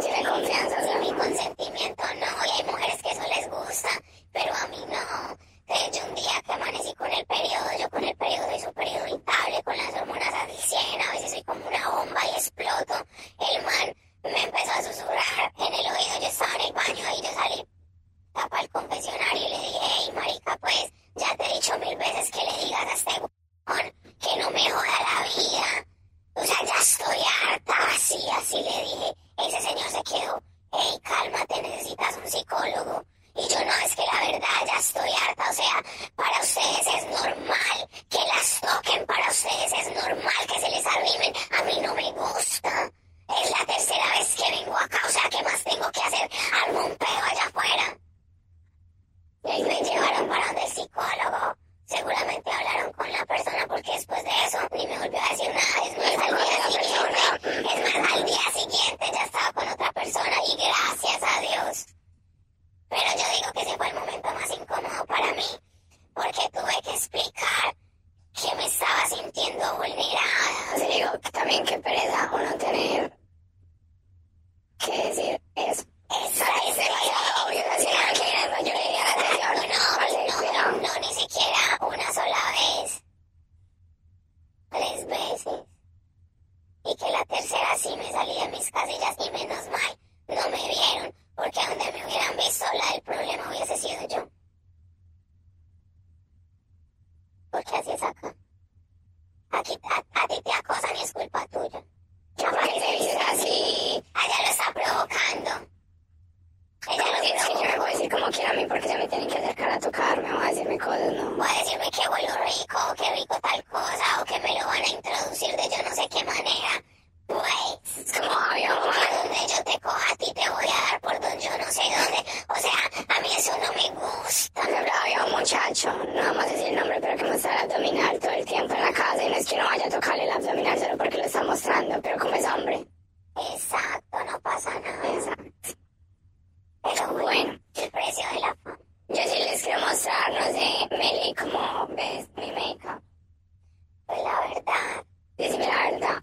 ellas y menos mal no me vieron, porque a donde me hubieran visto la del problema hubiese sido yo. Porque así es acá. Aquí a, a ti te acosan y es culpa tuya. Capaz que se dice así. Ella lo está provocando. Ella lo Es que yo me puedo decir como quiera a mí porque se me tienen que acercar a tocarme o a decirme cosas, ¿no? Va a decirme que huelo rico, o que rico tal cosa, o que me lo van a introducir de yo no sé qué manera. Pues, Es como, ay, a amor. donde yo te coja a ti te voy a dar por donde yo no sé dónde. O sea, a mí eso no me gusta. Me hablaba yo a un muchacho, no vamos a decir el nombre, pero que muestra el abdominal todo el tiempo en la casa y no es que no vaya a tocarle el abdominal solo porque lo está mostrando, pero como es hombre. Exacto, no pasa nada. Exacto. Pero bueno, Bueno, el precio de la fama. yo sí les quiero mostrar, no sé, Meli, cómo ves mi make-up. Pues la verdad, Decime la verdad.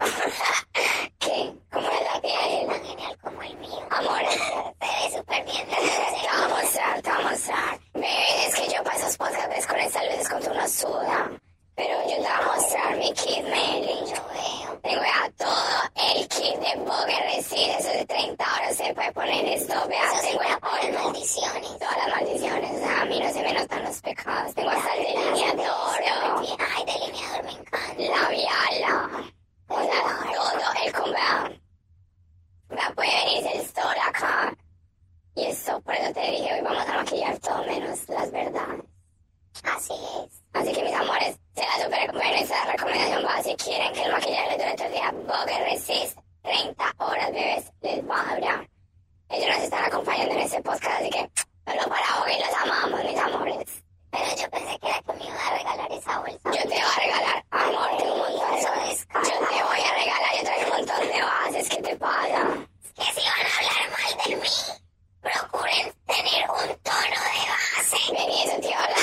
¿Qué? ¿Cómo es la piel? tan genial como el mío. Amor, Se ve súper bien. te voy a mostrar, te voy a mostrar. Bebé, es que yo para esos podcasts ves con esta luz con tu no suda. Pero yo te voy a mostrar mi kit, Meli. Yo veo. Tengo ya todo el kit de Vogue Resist, eso de treinta horas se puede poner esto, vea, Eso tengo se ya por las maldiciones. todas las maldiciones, o sea, a mí no se me notan los pecados, tengo hasta el delineador, Ay, delineador me encanta. labial, o sea, todo el combo, vea, puede venirse el store acá, y eso, por eso te dije, hoy vamos a maquillar todo menos las verdades. Así es. Así que mis amores, se la super recomiendo esa recomendación va. Si quieren que el maquillaje les dure todo el día, Vogue Resist, treinta horas, bebés, les va a durar. Ellos nos están acompañando en este podcast, así que solo para hoy los amamos, mis amores. Pero yo pensé que era que me iba a regalar esa bolsa. Yo te voy a regalar, amor, tengo un montón Eso de es Yo te voy a regalar, yo traigo un montón de bases, ¿qué te pasa? que si van a hablar mal de mí, procuren tener un tono de base. Vení, eso te habla.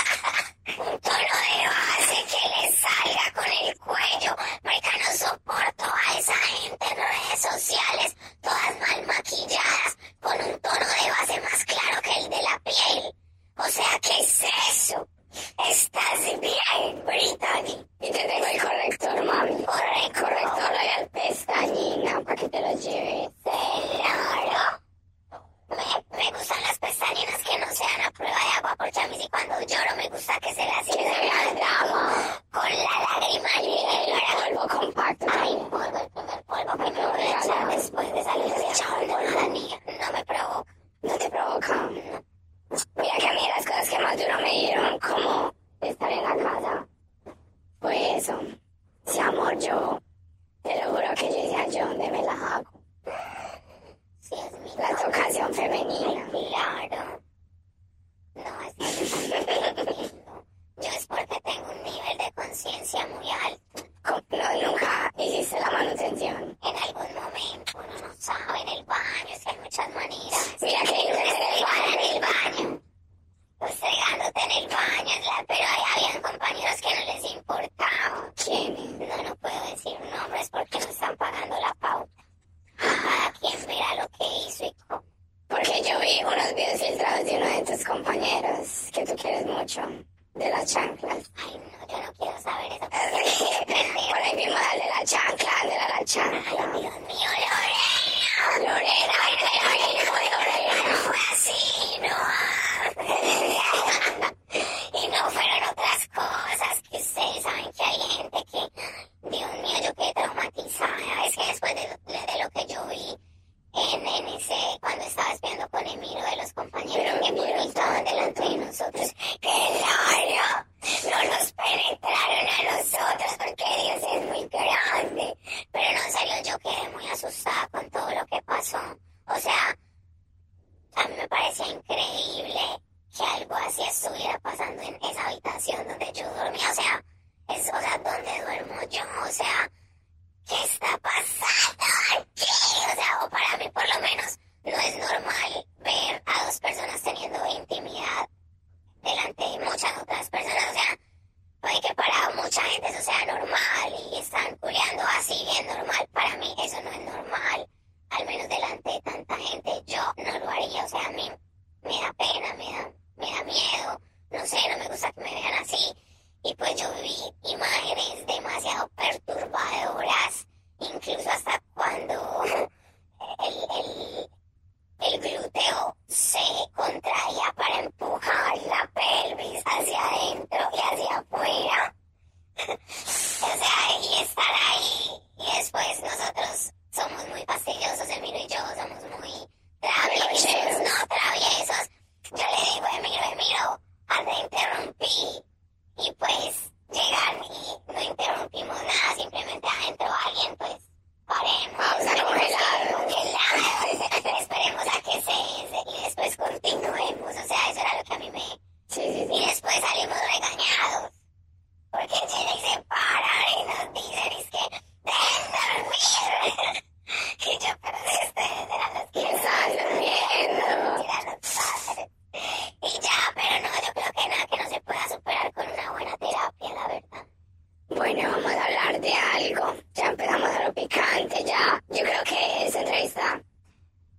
Un tono de base que les salga con el cuello. Marica, no soporto a esa gente en redes sociales, todas mal maquilladas, con un tono de base más claro que el de la piel. O sea, ¿qué es eso? Estás bien, Brittany. Y te tengo el corrector, mami. Correcto. Corrector labial pestañina, para que te lo lleves. Claro. Me, me gustan las pestañinas que no sean a prueba de agua, porque a mí sí cuando lloro me gusta que se las Que se vea el drama. con la lágrima El negra. polvo compacto Ay, también. polvo, el primer polvo que me voy a echar después de salir de Jordania. No me provoca. No te provoca. Mira que a mí las cosas que más duro me dieron, como estar en la casa, fue eso. Si amor, yo te lo juro que yo decía, yo dónde me la hago. Sí, es mi La tocación femenina. claro. No, es que yo también entiendo. Yo es porque tengo un nivel de conciencia muy alto. Com- No, nunca hiciste la manutención. En algún momento uno no sabe en el baño, es que hay muchas maneras. Mira que yo Te en el para en baño. el baño. Estregándote en el baño, es la- pero ahí habían compañeros que no les importaba. ¿Quién? No, no puedo decir nombres porque no están pagando la pauta. Cada quien verá lo que hizo y cómo. Porque yo vi unos videos filtrados de uno de tus compañeros, que tú quieres mucho, de las chanclas. Ay, no, yo no quiero saber eso. Por ahí vimos al de la chancla, al de la, la chancla. Ay, Dios mío, Lorena. Lorena, ay, ay, ay, hijo de Lorena. No fue así, no. Y no fueron otras cosas que ustedes saben que hay gente que, Dios mío, yo quedé traumatizada. Es que después de, de lo que yo vi en, en ese, cuando estaba espiando con Emiro de los compañeros que estaban delante de nosotros, claro, no nos penetraron a nosotros porque Dios es muy grande. Pero no, en serio, yo quedé muy asustada con todo lo que pasó. O sea, a mí me parecía increíble que algo así estuviera pasando en esa habitación donde yo dormía. O sea, es, o sea, ¿dónde duermo yo? O sea, ¿qué está pasando aquí? O sea, o para mí por lo menos no es normal ver a dos personas teniendo intimidad delante de muchas otras personas. O sea, oye, que para mucha gente eso sea normal y están culeando así bien normal. Para mí eso no es normal. Al menos delante de tanta gente yo no lo haría. O sea, a mí me da pena, me da, me da miedo. No sé, no me gusta que me vean así. Y pues yo vi imágenes demasiado perturbadoras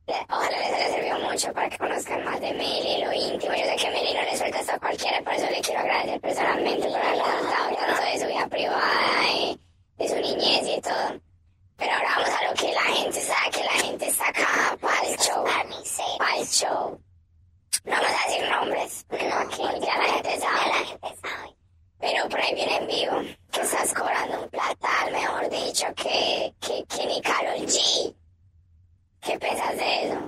le- ojalá les haya servido mucho para que conozcan más de Meli, lo íntimo. Yo sé que Meli no le suelta esto a cualquiera, por eso le quiero agradecer personalmente por haberle contado tanto de su vida privada y de su niñez y todo. Pero ahora vamos a lo que la gente sabe, que la gente está acá para el show. Para el show. No vamos a decir nombres, no, aquí ya la gente sabe. La gente sabe. Pero por ahí viene en vivo que estás cobrando un platal, mejor dicho, que, que, que ni Karol G. ¿Qué piensas de eso?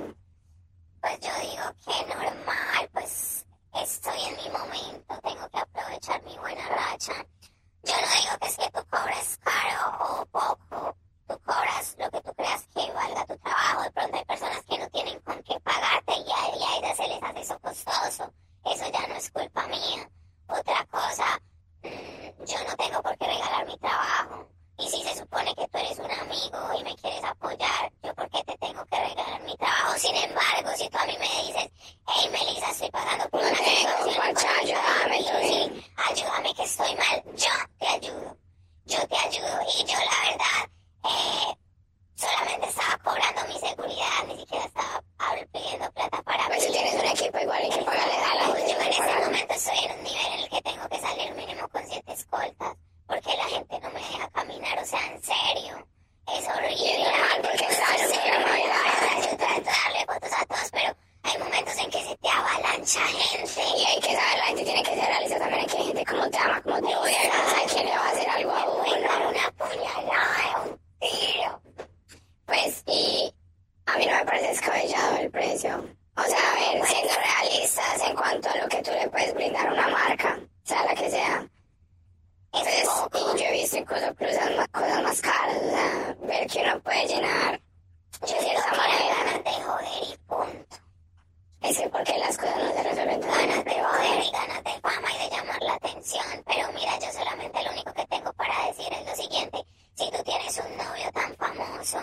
Pues yo digo que normal, pues estoy en mi momento, tengo que aprovechar mi buena racha. Yo no digo que es que tú cobres caro o poco, tú cobras lo que tú creas que valga tu trabajo. De pronto hay personas que no tienen con qué pagarte y a, y a ellas se les hace eso costoso. Eso ya no es culpa mía. Otra cosa, mmm, yo no tengo por qué regalar mi trabajo. Y si se supone que tú eres un amigo y me quieres apoyar, ¿yo por qué te tengo que regalar mi trabajo? Sin embargo, si tú a mí me dices, hey Melissa, estoy pagando por una situación, Pacha, ayúdame, estoy sí, ayúdame que estoy mal, yo te ayudo. Yo te ayudo y yo la verdad, eh, solamente estaba cobrando mi seguridad, ni siquiera estaba hab- pidiendo plata para Pues si mí. tienes un equipo igual hay que pagarle a la Pues yo en este momento estoy en un nivel en el que tengo que salir mínimo con siete escoltas, porque la gente no me deja caminar, o sea, en serio. Es horrible. Y es normal, porque está en un programa de la- Yo trato de darle fotos a todos, pero hay momentos en que se te avalancha gente. Y hay que saber, la gente tiene que ser realista también, hay que hay gente como te ama, como te odia, no sabe quién le va a hacer algo a Pueden uno. dar una puñalada, un tiro. Pues, y a mí no me parece descabellado el precio. O sea, a ver, siendo realistas en cuanto a lo que tú le puedes brindar a una marca, sea la que sea. Entonces, y yo he visto incluso cosas más, cosas más caras, o sea, ver que uno puede llenar Yo de digo esa que manera. ganas de joder y punto. Es que porque las cosas no se resuelven tan Ganas de joder y ganas de fama y de llamar la atención. Pero mira, yo solamente lo único que tengo para decir es lo siguiente. Si tú tienes un novio tan famoso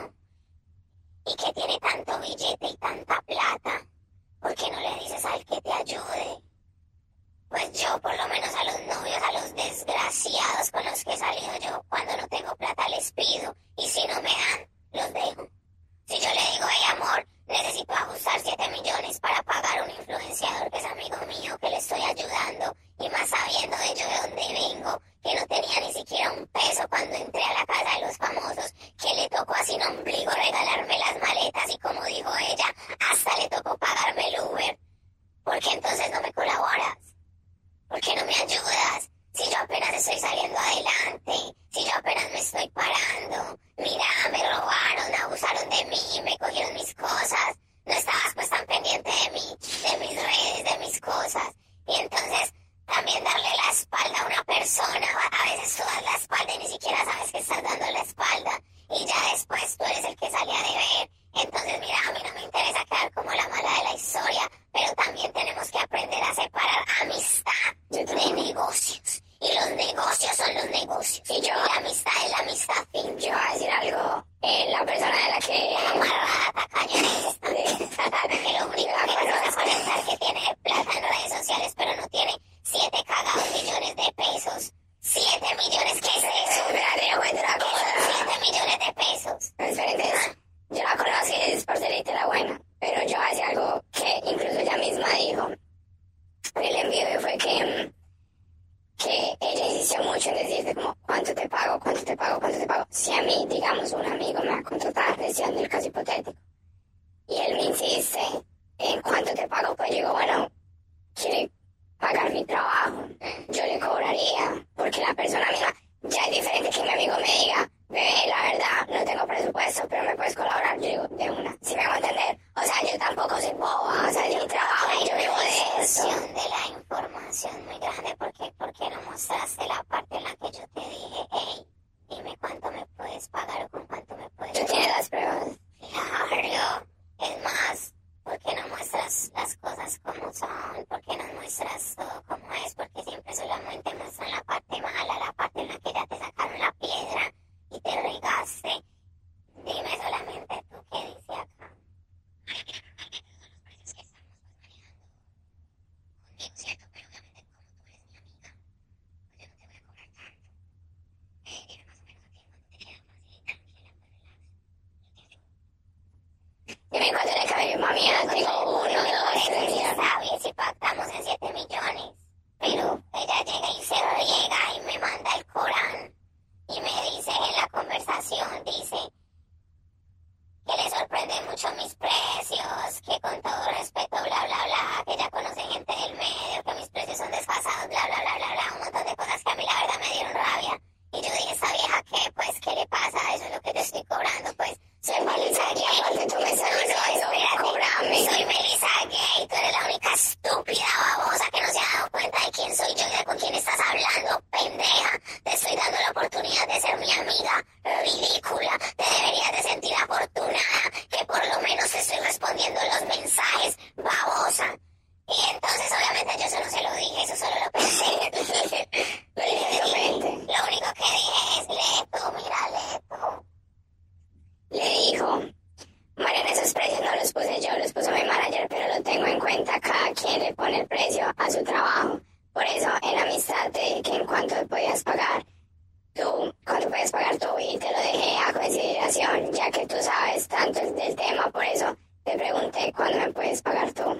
y que tiene tanto billete y tanta plata, ¿por qué no le dices al que te ayude? Pues yo, por lo menos a los novios, a los desgraciados con los que he salido yo, cuando no tengo plata les pido. Y si no me dan, los dejo. Si yo le digo, hey amor, necesito ajustar siete millones para pagar un influenciador que es amigo mío, que le estoy ayudando, y más sabiendo de yo de dónde vengo, que no tenía ni siquiera un peso cuando entré a la casa de los famosos, que le tocó a sin ombligo regalarme las maletas y como dijo ella, hasta le tocó pagarme el Uber. ¿Por qué entonces no me colaboras? ¿Por qué no me ayudas? Si yo apenas estoy saliendo adelante, si yo apenas me estoy parando, mira, me robaron, abusaron de mí, me cogieron mis cosas, no estabas pues tan pendiente de mí, de mis redes, de mis cosas, y entonces también darle la espalda a una persona, a veces tú das la espalda y ni siquiera sabes que estás dando la espalda, y ya después tú eres el que sale a deber. Entonces mira, a mí no me interesa quedar como la mala de la historia, pero también tenemos que aprender a separar amistad de negocios. Y los negocios son los negocios. Y yo, la amistad es la amistad fin. Yo voy a decir algo, eh, la persona de la que... Amarrada, tacaña es esta. Que lo único que hace es aparentar que tiene plata en redes sociales, pero no tiene siete cagados millones de pesos. Siete millones, ¿qué es eso? Espérate, yo cuento una cosa. Siete millones de pesos. No, espérate, yo la conocí es por serita la buena, pero yo voy a decir algo que incluso ella misma dijo. El envío fue que, que ella insistió mucho en decirte como cuánto te pago, cuánto te pago, cuánto te pago. Si a mí, digamos, un amigo me va a contratar, deseando el caso hipotético, y él me insiste en cuánto te pago, pues yo digo, bueno, quiere pagar mi trabajo, yo le cobraría, porque la persona misma, ya es diferente que mi amigo me diga, bebé, la verdad, no tengo presupuesto, pero me puedes colaborar, yo digo, de una, si me hago entender, o sea, yo tampoco soy boba, o sea, yo trabajo y yo vivo de eso. De la información muy grande, porque ¿por qué no mostraste la parte en la que yo te dije, hey, dime cuánto me puedes pagar o con cuánto me puedes Tú tienes las pruebas. Claro, es más, ¿por qué no muestras las cosas como son? ¿Por qué no muestras todo como es? Porque siempre solamente muestran la parte mala, la parte en la que ya te sacaron la piedra y te regaste. Dime solamente tú qué dice acá. Ay, mira, normalmente todos los precios que estamos manejando conmigo, ¿cierto? Pero obviamente como tú eres mi amiga, pues yo no te voy a cobrar tanto. Eh, dime más o menos a ti cuánto te queda más y tranquila, pues relax. Yo te ayudo. Dime cuánto le cabe respondiendo los mensajes, babosa. Y entonces obviamente yo solo se lo dije, eso solo lo pensé. Lo único que dije es, lee tú, mira, lee tú. Le dijo, Mariana, esos precios no los puse yo, los puso mi manager, pero lo tengo en cuenta, cada quien le pone el precio a su trabajo. Por eso en amistad te dije que en cuanto podías pagar tú, cuánto puedes pagar tú, y te lo dejé a consideración, ya que tú sabes tanto del tema, por eso te pregunté cuándo me puedes pagar tú.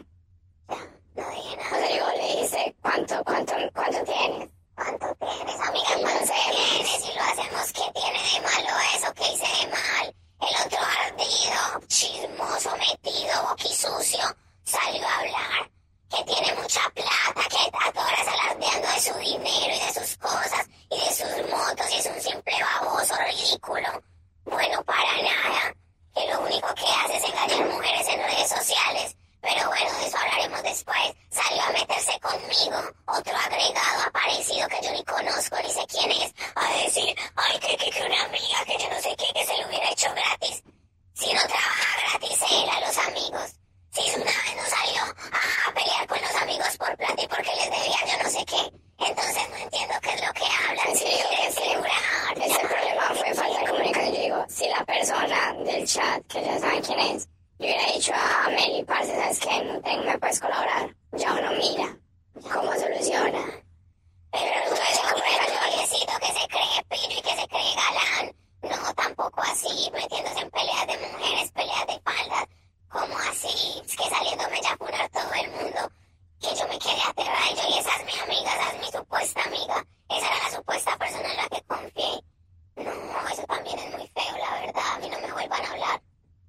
No dije nada. O sea, yo le dije, ¿cuánto, cuánto, cuánto tienes? ¿Cuánto tienes, amiga? ¿Cuánto tienes? Y lo hacemos, ¿qué tiene de malo eso? ¿Qué hice de mal? El otro ardido, chismoso, metido, boquisucio, salió a hablar que tiene mucha plata, que a todas horas alardeando de su dinero y de sus cosas y de sus motos, y es un simple baboso ridículo. Bueno, para nada. Que lo único que hace es engañar mujeres en redes sociales. Pero bueno, de eso hablaremos después. Salió a meterse conmigo, otro agregado aparecido que yo ni conozco, ni sé quién es, a decir, ay, que, que, que una amiga, que yo no sé qué, que se lo hubiera hecho gratis. Si no trabaja gratis él a los amigos. Si una vez no salió a, a pelear con los amigos por plata y porque les debía yo no sé qué. Entonces no entiendo qué es lo que hablan. Sí, Si yo quieren creo figurar. que ese problema fue falta de comunicación. Yo digo, si la persona del chat, que ya saben quién es, yo hubiera dicho a Meli, parce, ¿sabes qué? No tengo, me puedes colaborar. Ya uno mira cómo soluciona. Pero tú eres como el noviecito que se cree pillo y que se cree galán. No, tampoco así, metiéndose en peleas de mujeres, peleas de faldas. ¿Cómo así? Es que saliéndome ya a funar todo el mundo. Que yo me quedé aterrada y yo, y esa es mi amiga, esa es mi supuesta amiga. Esa era la supuesta persona en la que confié. No, eso también es muy feo, la verdad. A mí no me vuelvan a hablar.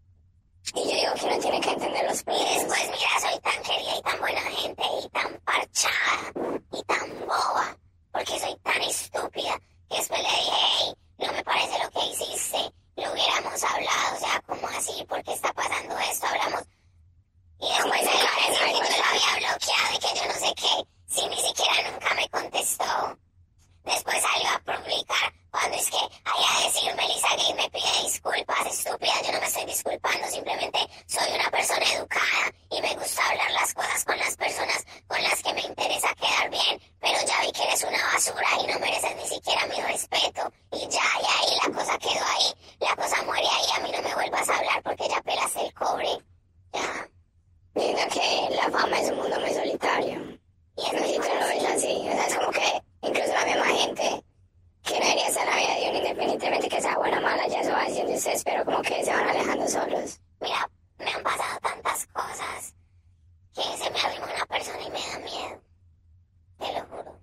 Y yo digo que uno tiene que entender los Y procesos. después, mira, soy tan querida y tan buena gente y tan parchada y tan boba, porque soy tan estúpida, que después le dije, hey, no me parece lo que hiciste, lo hubiéramos hablado, o sea, ¿cómo así? ¿Por qué está pasando esto? Hablamos. Y después él va a decir que yo la había bloqueado y que yo no sé qué, si ni siquiera nunca me contestó. Después salió a publicar, cuando es que hay a decir Melissa Gay me pide disculpas, estúpida, yo no me estoy disculpando, simplemente soy una persona educada y me gusta hablar las cosas con las personas con las que me interesa quedar bien, pero ya vi que eres una basura y no mereces ni siquiera mi respeto, y ya, y ahí la cosa quedó ahí, la cosa muere ahí, a mí no me vuelvas a hablar porque ya pelaste el cobre, ya. Diciendo que la fama es un mundo muy solitario. Y es No sé si muy tú lo ves fácil. así. O sea, es como que incluso la misma gente que no debería estar en la vida de uno, independientemente que sea buena o mala, ya eso va diciendo ustedes, pero como que se van alejando solos. Mira, me han pasado tantas cosas que se me arrima una persona y me da miedo. Te lo juro.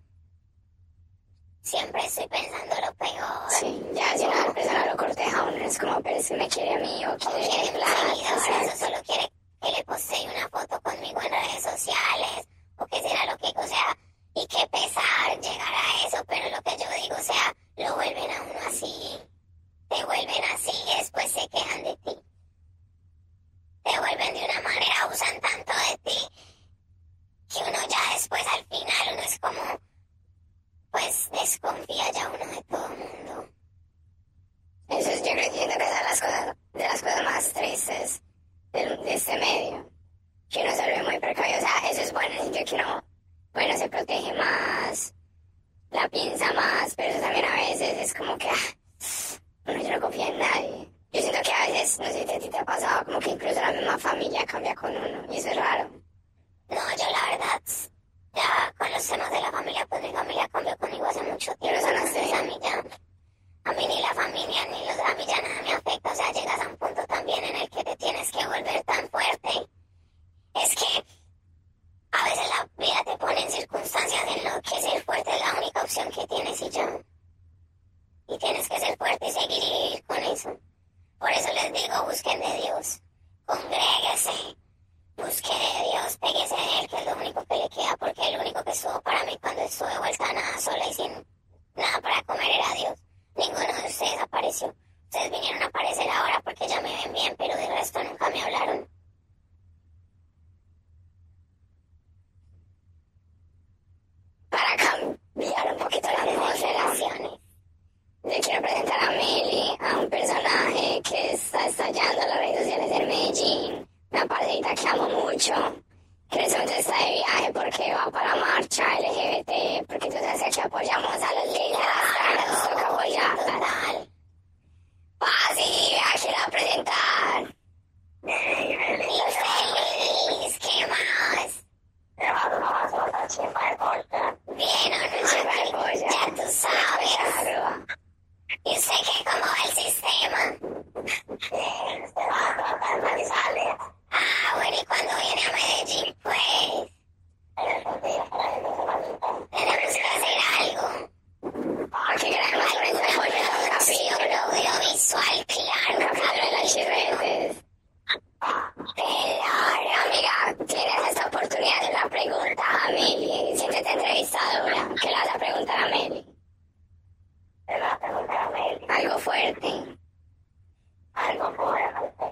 Siempre estoy pensando lo peor. Sí, ya si una persona lo corteja a uno, es como, pero si me quiere a mí o O quiere quiere mi mi plata. seguidores, exacto. o solo quiere que le postee una foto conmigo en redes sociales, o que será lo que, o sea, y qué pesar llegar a eso, pero lo que yo digo, o sea, lo vuelven a uno así, te vuelven así y después se quejan de ti. Te vuelven de una manera, usan tanto de ti, que uno ya después al final uno es como, pues desconfía ya uno de todo el mundo. Eso es, yo creo que entiendo que son las cosas, de las cosas más tristes de, de este medio. Que uno se vuelve muy precavido. O sea, eso es bueno, en el sentido que uno, bueno, se protege más, la piensa más, pero eso también a veces es como que, ah, uno ya no confía en nadie. Yo siento que a veces, no sé si a ti te ha pasado, como que incluso la misma familia cambia con uno, y eso es raro. No, yo la verdad, ya con los temas de la familia, pues mi familia cambió conmigo hace mucho tiempo. Entonces a mí ya, a mí ni la familia ni los a mí ya nada me afecta. O sea, llegas a un punto también en el que te tienes que volver tan fuerte. Es que a veces la vida te pone en circunstancias en las que ser fuerte es la única opción que tienes y ya. Y tienes que ser fuerte y seguir y vivir con eso. Por eso les digo, busquen de Dios, congréguese. Busque de Dios, péguese de Él, que es lo único que le queda, porque el único que estuvo para mí cuando estuve vuelta a nada sola y sin nada para comer era Dios. Ninguno de ustedes apareció. Ustedes vinieron a aparecer ahora porque ya me ven bien, pero del resto nunca me hablaron. cuenta que amo mucho. Que el segundo está de viaje porque va para la marcha L G B T, porque tú sabes que apoyamos a los lesbianas, nos toca apoyarlas. Ah, sí, aquí la presentar. Feliz, feliz, ¿qué más? Te vas a una basura, chimba de polka. Bien, o no, Chimba de polla. ya tú sabes. Claro. ¿Y usted qué, cómo va el sistema? Bien, te vas a tratar de Manizales. Ah, bueno, ¿y cuando viene a Medellín, pues? Esos días para que no se malditan. Tenemos que hacer algo. Porque queremos que se vuelva a Sí, capítulo. lo audiovisual, claro, Capítulo de las chirretes. claro. Amiga, tienes esta oportunidad de una pregunta a Meli. Siéntete entrevistadora. ¿Qué le vas a preguntar a Meli? Le vas a preguntar a Meli. Algo fuerte. Algo fuerte.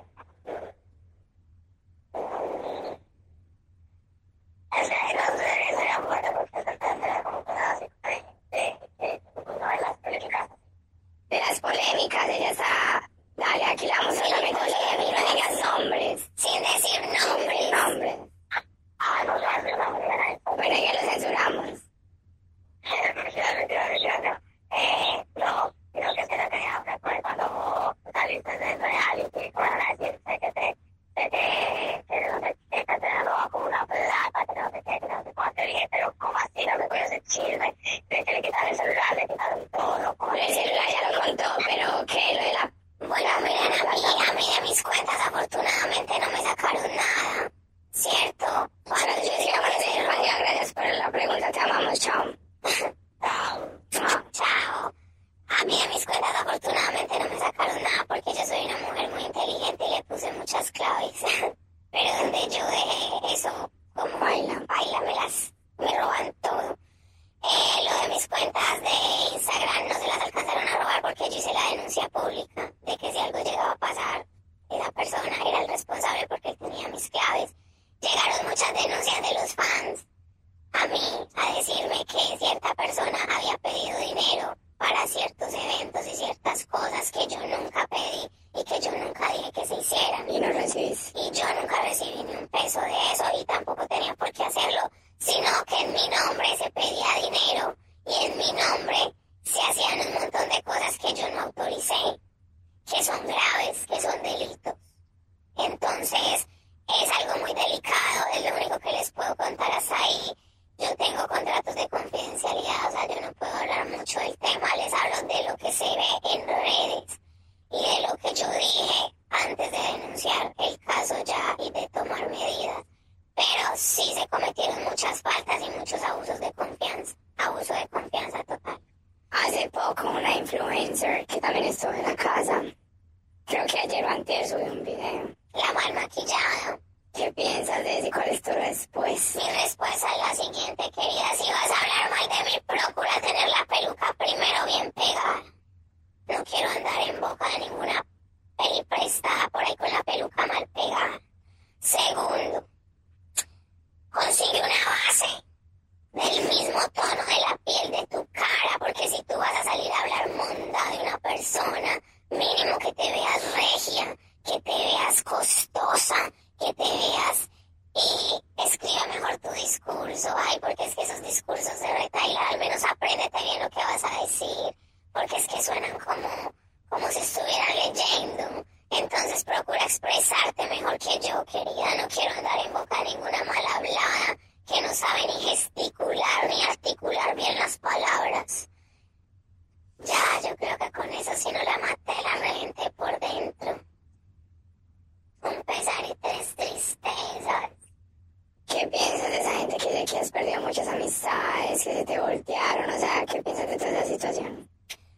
Es que no sé, sería fuerte porque se tendría como pedacito de, de, de, una de las polémicas. De las polémicas, ella está... Dale, aquí le vamos a la metodología, no digas nombres. Sin decir nombres. Nombres. Ah, no, no, no, no, no. Bueno, ya lo censuramos. Eh, no, creo que te lo quería hablar porque cuando saliste del reality, van a decirte que te, que te, que no sé qué, que te daba como una plata, que no sé qué, que no sé cuánto, y dije, pero ¿cómo así? No me puedes decir, de que le quitaron el celular, le quitaron todo, como el celular ya lo contó, pero que lo de la... Bueno, miren, a mí, a mí de mis cuentas afortunadamente no me sacaron nada. ¿Cierto? Bueno, yo sí, María, gracias por la pregunta, te amamos, chao. Chao. Chao. A mí de mis cuentas afortunadamente no me sacaron nada porque yo soy una mujer muy inteligente y le puse muchas claves. Pero donde yo dejé eso, como baila, baila, me las, me roban todo. Eh, lo de mis cuentas de Instagram no se las alcanzaron a robar porque yo hice la denuncia pública de que si algo llegaba a pasar, esa persona era el responsable porque él tenía mis claves. Llegaron muchas denuncias de los fans a mí a decirme que cierta persona había pedido dinero para ciertos eventos y ciertas cosas que yo nunca pedí y que yo nunca dije que se hicieran. Y no recibís. Y yo nunca recibí ni un peso de eso y tampoco tenía por qué hacerlo, sino que en mi nombre se pedía dinero y en mi nombre se hacían un montón de cosas que yo no autoricé, que son graves, que son delitos. Entonces, es algo muy delicado, es lo único que les puedo contar hasta ahí. Yo tengo contratos de confidencialidad, o sea, yo no puedo hablar mucho del tema, les hablo de lo que se ve en redes y de lo que yo dije antes de denunciar el caso ya y de tomar medidas. Pero sí se cometieron muchas faltas y muchos abusos de confianza, abuso de confianza total. Hace poco una influencer que también estuvo en la casa, creo que ayer o antes subió un video. La mal maquillada. ¿Qué piensas de eso y cuál es tu respuesta? Mi respuesta es la siguiente, querida. Si vas a hablar mal de mí, procura tener la peluca primero bien pegada. No quiero andar en boca de ninguna peli prestada por ahí con la peluca mal pegada. Segundo, consigue una base del mismo tono de la piel de tu cara, porque si tú vas a salir a hablar monda de una persona, mínimo que te veas regia, que te veas costosa, que te veas y escribe mejor tu discurso. Ay, porque es que esos discursos de retaila, al menos apréndete bien lo que vas a decir, porque es que suenan como, como si estuvieran leyendo. Entonces procura expresarte mejor que yo, querida. No quiero andar en boca de ninguna mal hablada que no sabe ni gesticular ni articular bien las palabras. Ya, yo creo que con eso si no la maté, la reventé por dentro. Un pesar y tres tristezas. ¿Qué piensas de esa gente que dice que has perdido muchas amistades, que se te voltearon? O sea, ¿qué piensas de toda esa situación?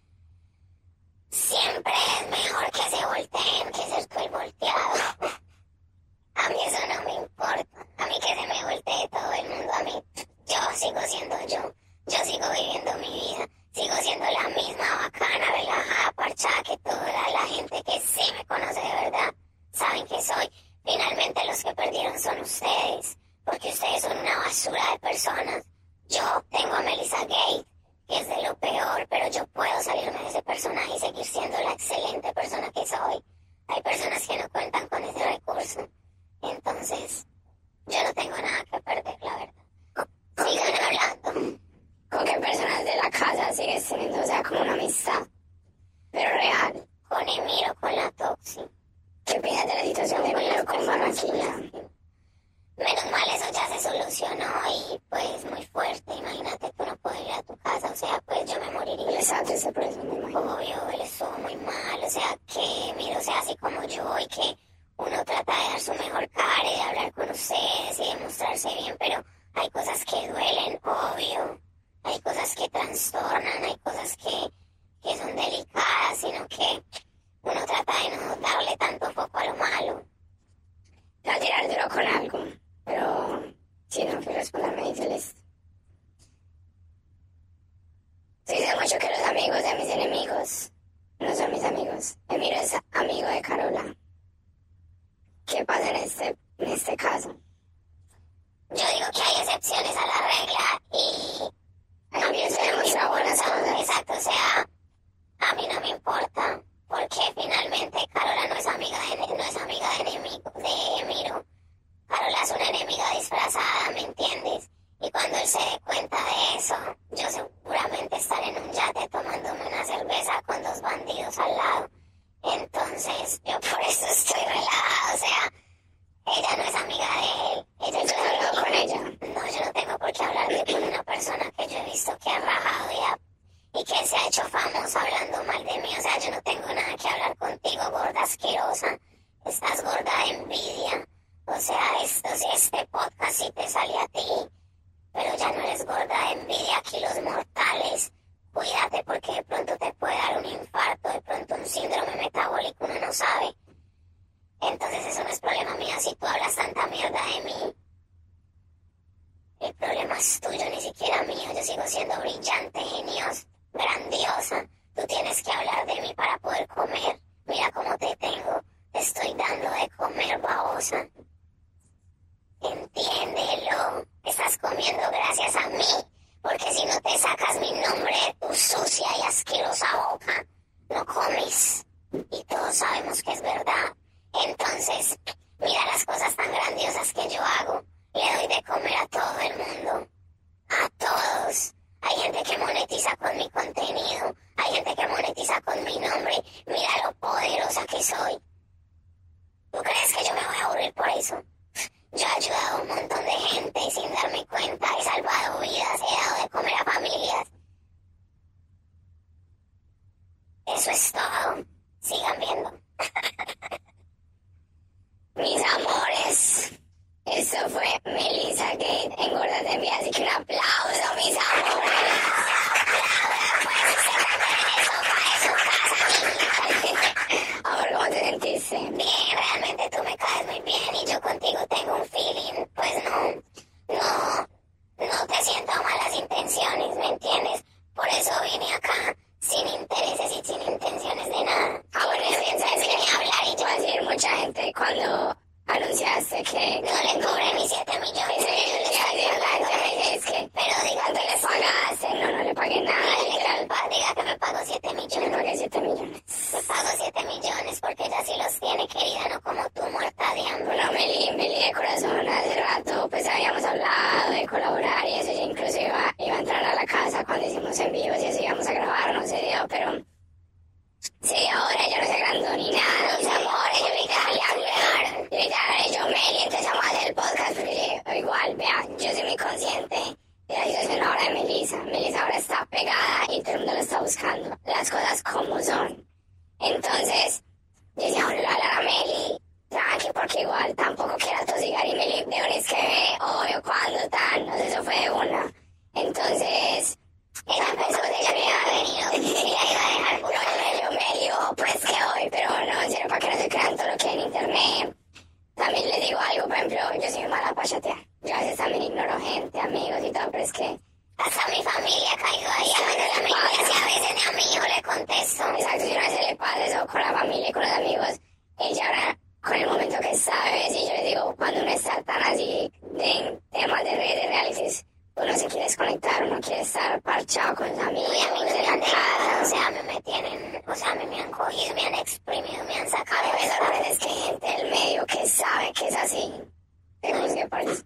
Siempre es mejor que se volteen que ser tú el volteado. A mí eso no me importa. A mí que se me voltee todo el mundo. A mí, yo sigo siendo yo. Yo sigo viviendo mi vida. Sigo siendo la misma bacana, relajada, parchada que toda la gente que sí me conoce de verdad. Saben que soy. Finalmente los que perdieron son ustedes. Porque ustedes son una basura de personas. Yo tengo a Melissa Gate, que es de lo peor, pero yo puedo salirme de ese personaje y seguir siendo la excelente persona que soy. Hay personas que no cuentan con ese recurso. Entonces, yo no tengo nada que perder, la verdad. Sigan hablando. ¿Con qué personas de la casa sigues teniendo, o sea, como una amistad? Pero real. Con Emiro, con la Toxi. ¿Qué piensas de la situación de Emiro con Barranquilla? Menos mal eso ya se solucionó y pues muy fuerte. Imagínate tú no poder ir a tu casa, o sea, pues yo me moriría. Exacto, ese por eso me imagino. Obvio, él estuvo muy mal, o sea, que Emiro sea así como yo y que uno trata de dar su mejor cara y de hablar con ustedes y de mostrarse bien, pero hay cosas que duelen, obvio. Hay cosas que trastornan, hay cosas que, que son delicadas, sino que uno trata de no darle tanto foco a lo malo. Te va a tirar duro con algo, pero si no quieres responderme, dice listo. Se dice mucho que los amigos de mis enemigos no son mis amigos. Emiro es amigo de Carola. ¿Qué pasa en este, en este caso? Yo digo que hay excepciones a la regla y a mí se demuestra buenas cosas. Exacto, o sea, a mí no me importa, porque finalmente Carola no es amiga de, no es amiga de, enemigo, de Emiro. Carola es una enemiga disfrazada, ¿me entiendes? Y cuando él se dé cuenta de eso, yo seguramente estaré en un yate tomándome una cerveza con dos bandidos al lado. Entonces, yo por eso estoy relajada, o sea, ella no es amiga de él. Ella ¿Yo he hablado con ella? No, yo no tengo por qué hablar con una persona que yo he visto que ha rajado y, ha, y que se ha hecho famosa hablando mal de mí. O sea, yo no tengo nada que hablar contigo, gorda asquerosa. Estás gorda de envidia. O sea, esto, si este podcast sí te sale a ti, pero ya no eres gorda de envidia. Aquí los mortales, cuídate porque de pronto te puede dar un infarto, de pronto un síndrome metabólico, uno no sabe. Entonces eso no es problema mío si tú hablas tanta mierda de mí. El problema es tuyo, ni siquiera mío. Yo sigo siendo brillante, geniosa, grandiosa. Tú tienes que hablar de mí para poder comer. Mira cómo te tengo. Te estoy dando de comer, babosa. Entiéndelo. Estás comiendo gracias a mí. Porque si no te sacas mi nombre de tu sucia y asquerosa boca, no comes. Y todos sabemos que es verdad. Entonces, mira las cosas tan grandiosas que yo hago. Le doy de comer a todo el mundo. A todos. Hay gente que monetiza con mi contenido. Hay gente que monetiza con mi nombre. Mira lo poderosa que soy. ¿Tú crees que yo me voy a aburrir por eso? Yo he ayudado a un montón de gente y sin darme cuenta he salvado vidas, he dado de comer a familias. Eso es todo. Sigan viendo. Mis amores, eso fue Melissa Gate, Engórdate en mí, así que un aplauso, mis amores. Amor, ¿cómo te sentiste? Bien, realmente tú me caes muy bien y yo contigo tengo un feeling, pues no, no, no te siento malas intenciones, ¿me entiendes? Por eso vine acá, sin intereses y sin intenciones de nada. Ah, bueno, es bien, ¿sabes qué? Hablar y yo Va a decir mucha gente cuando anunciaste que no le cobré ni siete millones de euros. Es que, pero diga, ¿cuánto le pagaste? No, no le pagué nada, literal. Diga que me pago siete Le millones. pagué siete millones. Me pago siete millones porque ella sí los tiene, querida, no como tú, muerta de hambre. Bueno, Meli, Meli de corazón, hace rato pues habíamos hablado de colaborar y eso, yo incluso iba, iba a entrar a la casa cuando hicimos en vivo y eso íbamos a grabar, no se dio, pero sí, ahora yo no se agrandó ni nada, mis amores, yo le dije, dale a hablar, yo le dije, dale, yo Meli, entonces vamos a hacer el podcast, pero yo dije, igual, vea, yo soy muy consciente de la situación ahora de Melissa, Melissa ahora está pegada y todo el mundo la está buscando, las cosas como son, entonces, yo decía, bueno, le voy a hablar a Meli, tranqui, porque igual tampoco quiero tosigar y Meli, de una es que ve, obvio, cuando tal, no sé, eso fue de una, entonces, ella empezó de que había venido, ella iba a dejar puro Melio, Melio, pues que hoy, pero no, en serio, para que no se crean todo lo que hay en internet. También les digo algo, por ejemplo, yo soy mala para chatear. Yo a veces también ignoro gente, amigos y todo, pero es que hasta mi familia cayó ahí, a veces a mí, y a veces ni a mi hijo le contesto. exacto, si una vez se le pasa eso con la familia y con los amigos, ella ahora, con el momento que sabe, y yo les digo, cuando uno está tan así de temas de redes, de realities, uno se quiere desconectar, uno quiere estar parchado con sus amigos Y a mí me en la han dejado, casa. o sea, me, me tienen, o sea, a mí me han cogido, me han exprimido, me han A sacado. mí me sorprende es que hay gente del medio que sabe que es así. Te juzgue por eso.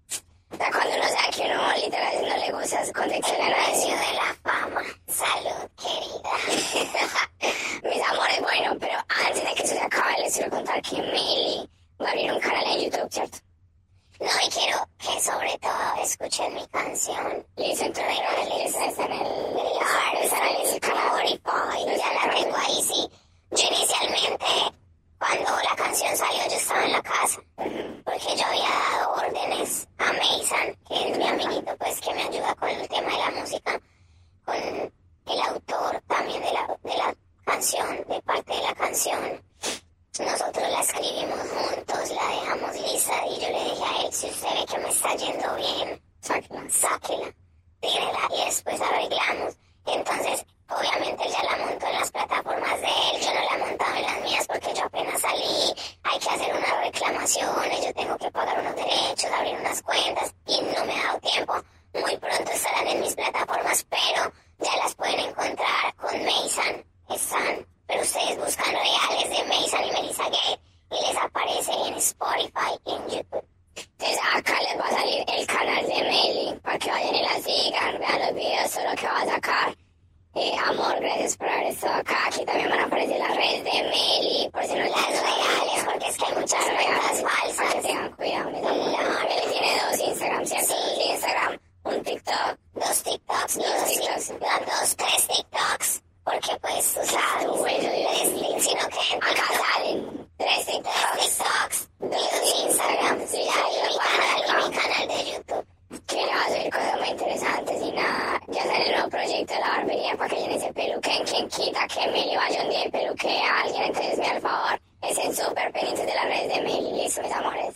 O sea, cuando uno sabe que uno literal no le gusta su contexto El precio de la fama. Salud, querida. Mis amores, bueno, pero antes de que eso se acabe, les quiero contar que Meli va a abrir un canal en YouTube, ¿cierto? No, y quiero que sobre todo escuchen mi canción. Listo, entonces esa está en el... Claro, está en el canal. Spotify, ya la tengo ahí, sí. Yo inicialmente, cuando la canción salió, yo estaba en la casa. Porque yo había dado órdenes a Mason, que es mi amiguito, pues, que me ayuda con el tema de la música, con el autor también de la, de la canción, de parte de la canción. Nosotros la escribimos juntos, la dejamos lista y yo le dije a él, si usted ve que me está yendo bien, Sáquela. sáquela, tírela y después arreglamos. Entonces, obviamente él ya la montó en las plataformas de él, yo no la he montado en las mías porque yo apenas salí, hay que hacer unas reclamaciones, yo tengo que pagar unos derechos, abrir unas cuentas y no me ha dado tiempo. Muy pronto estarán en mis plataformas, pero ya las pueden encontrar con Mason, están, pero ustedes buscan reales de Mason y Melissa Gate y les aparece en Spotify y en YouTube. Entonces acá les va a salir el canal de Meli para que vayan y la sigan, vean los videos, todo lo que va a sacar. Eh, amor, gracias por haber estado acá. Aquí también van a aparecer las redes de Meli, por si no Las reales, porque es que hay muchas cuentas para que falsas. tengan cuidado, mis amores. Meli tiene dos Instagram, ¿cierto? Dos Instagram, un TikTok. Dos TikToks, Dos dos, TikToks. no, dos, tres TikToks. Porque pues, tú sabes, Bueno, tres, sino que acá salen tres tres TikToks, TikToks, dos dos Instagrams, Instagrams, y ya, y mi canal, y mi canal de YouTube. que le va a subir cosas muy interesantes y nada. Ya sale el nuevo proyecto de la barbería para que llenen ese peluquen. Quien quita que Meli vaya un día y peluquee a alguien, entonces me al favor. Estén súper pendientes de las redes de Meli, listo, mis amores.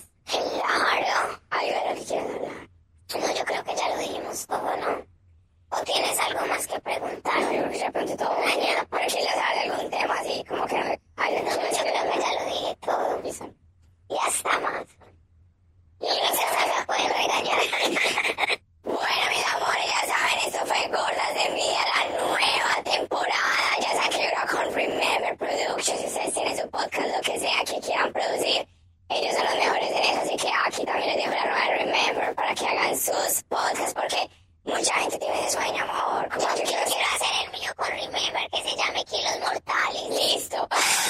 Claro. Algo de lo que quieras hablar. No, yo creo que ya lo dijimos todo, ¿no? ¿O tienes algo más que preguntar? No, yo creo que ya pregunté todo mañana, pero quieres hablar de algún tema así, como que no me... Ay, no, No, no, yo creo que ya lo dije todo. listo. Y hasta más. Y gracias a me pueden regañar. Bueno, mis amores, ya saben, esto fue Gordas de Envidia, la nueva temporada. Ya saben que yo grabo con Remember Productions. Si ustedes tienen su podcast, lo que sea que quieran producir, ellos son los mejores en eso. Así que aquí también les dejo la nueva Remember para que hagan sus podcasts, porque mucha gente tiene ese sueño, amor. Como yo quiero Quiero hacer el mío con Remember, que se llame Kilos Mortales. listo.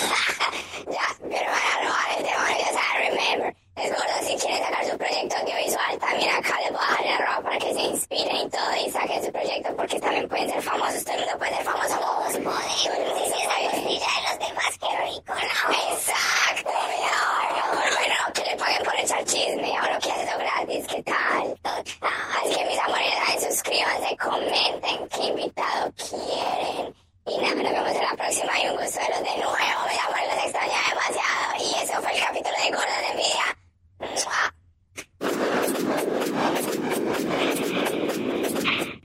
Ya, pero van a robar el tema, ya saben, Remember. Les gordo, si quieren sacar su proyecto audiovisual, también acá les voy a dejar la ropa para que se inspiren y todo y saquen su proyecto, porque también pueden ser famosos, todo el mundo puede ser famoso. Todos podemos. Si esa costilla de los demás, qué rico, ¿no? Exacto, mi amor. Bueno, que le paguen por echar chisme, ahora que hace eso gratis, ¿qué tal? Así que mis amores, ay, suscríbanse, comenten qué invitado quieren. Y nada, nos vemos en la próxima y un gusto verlos de nuevo.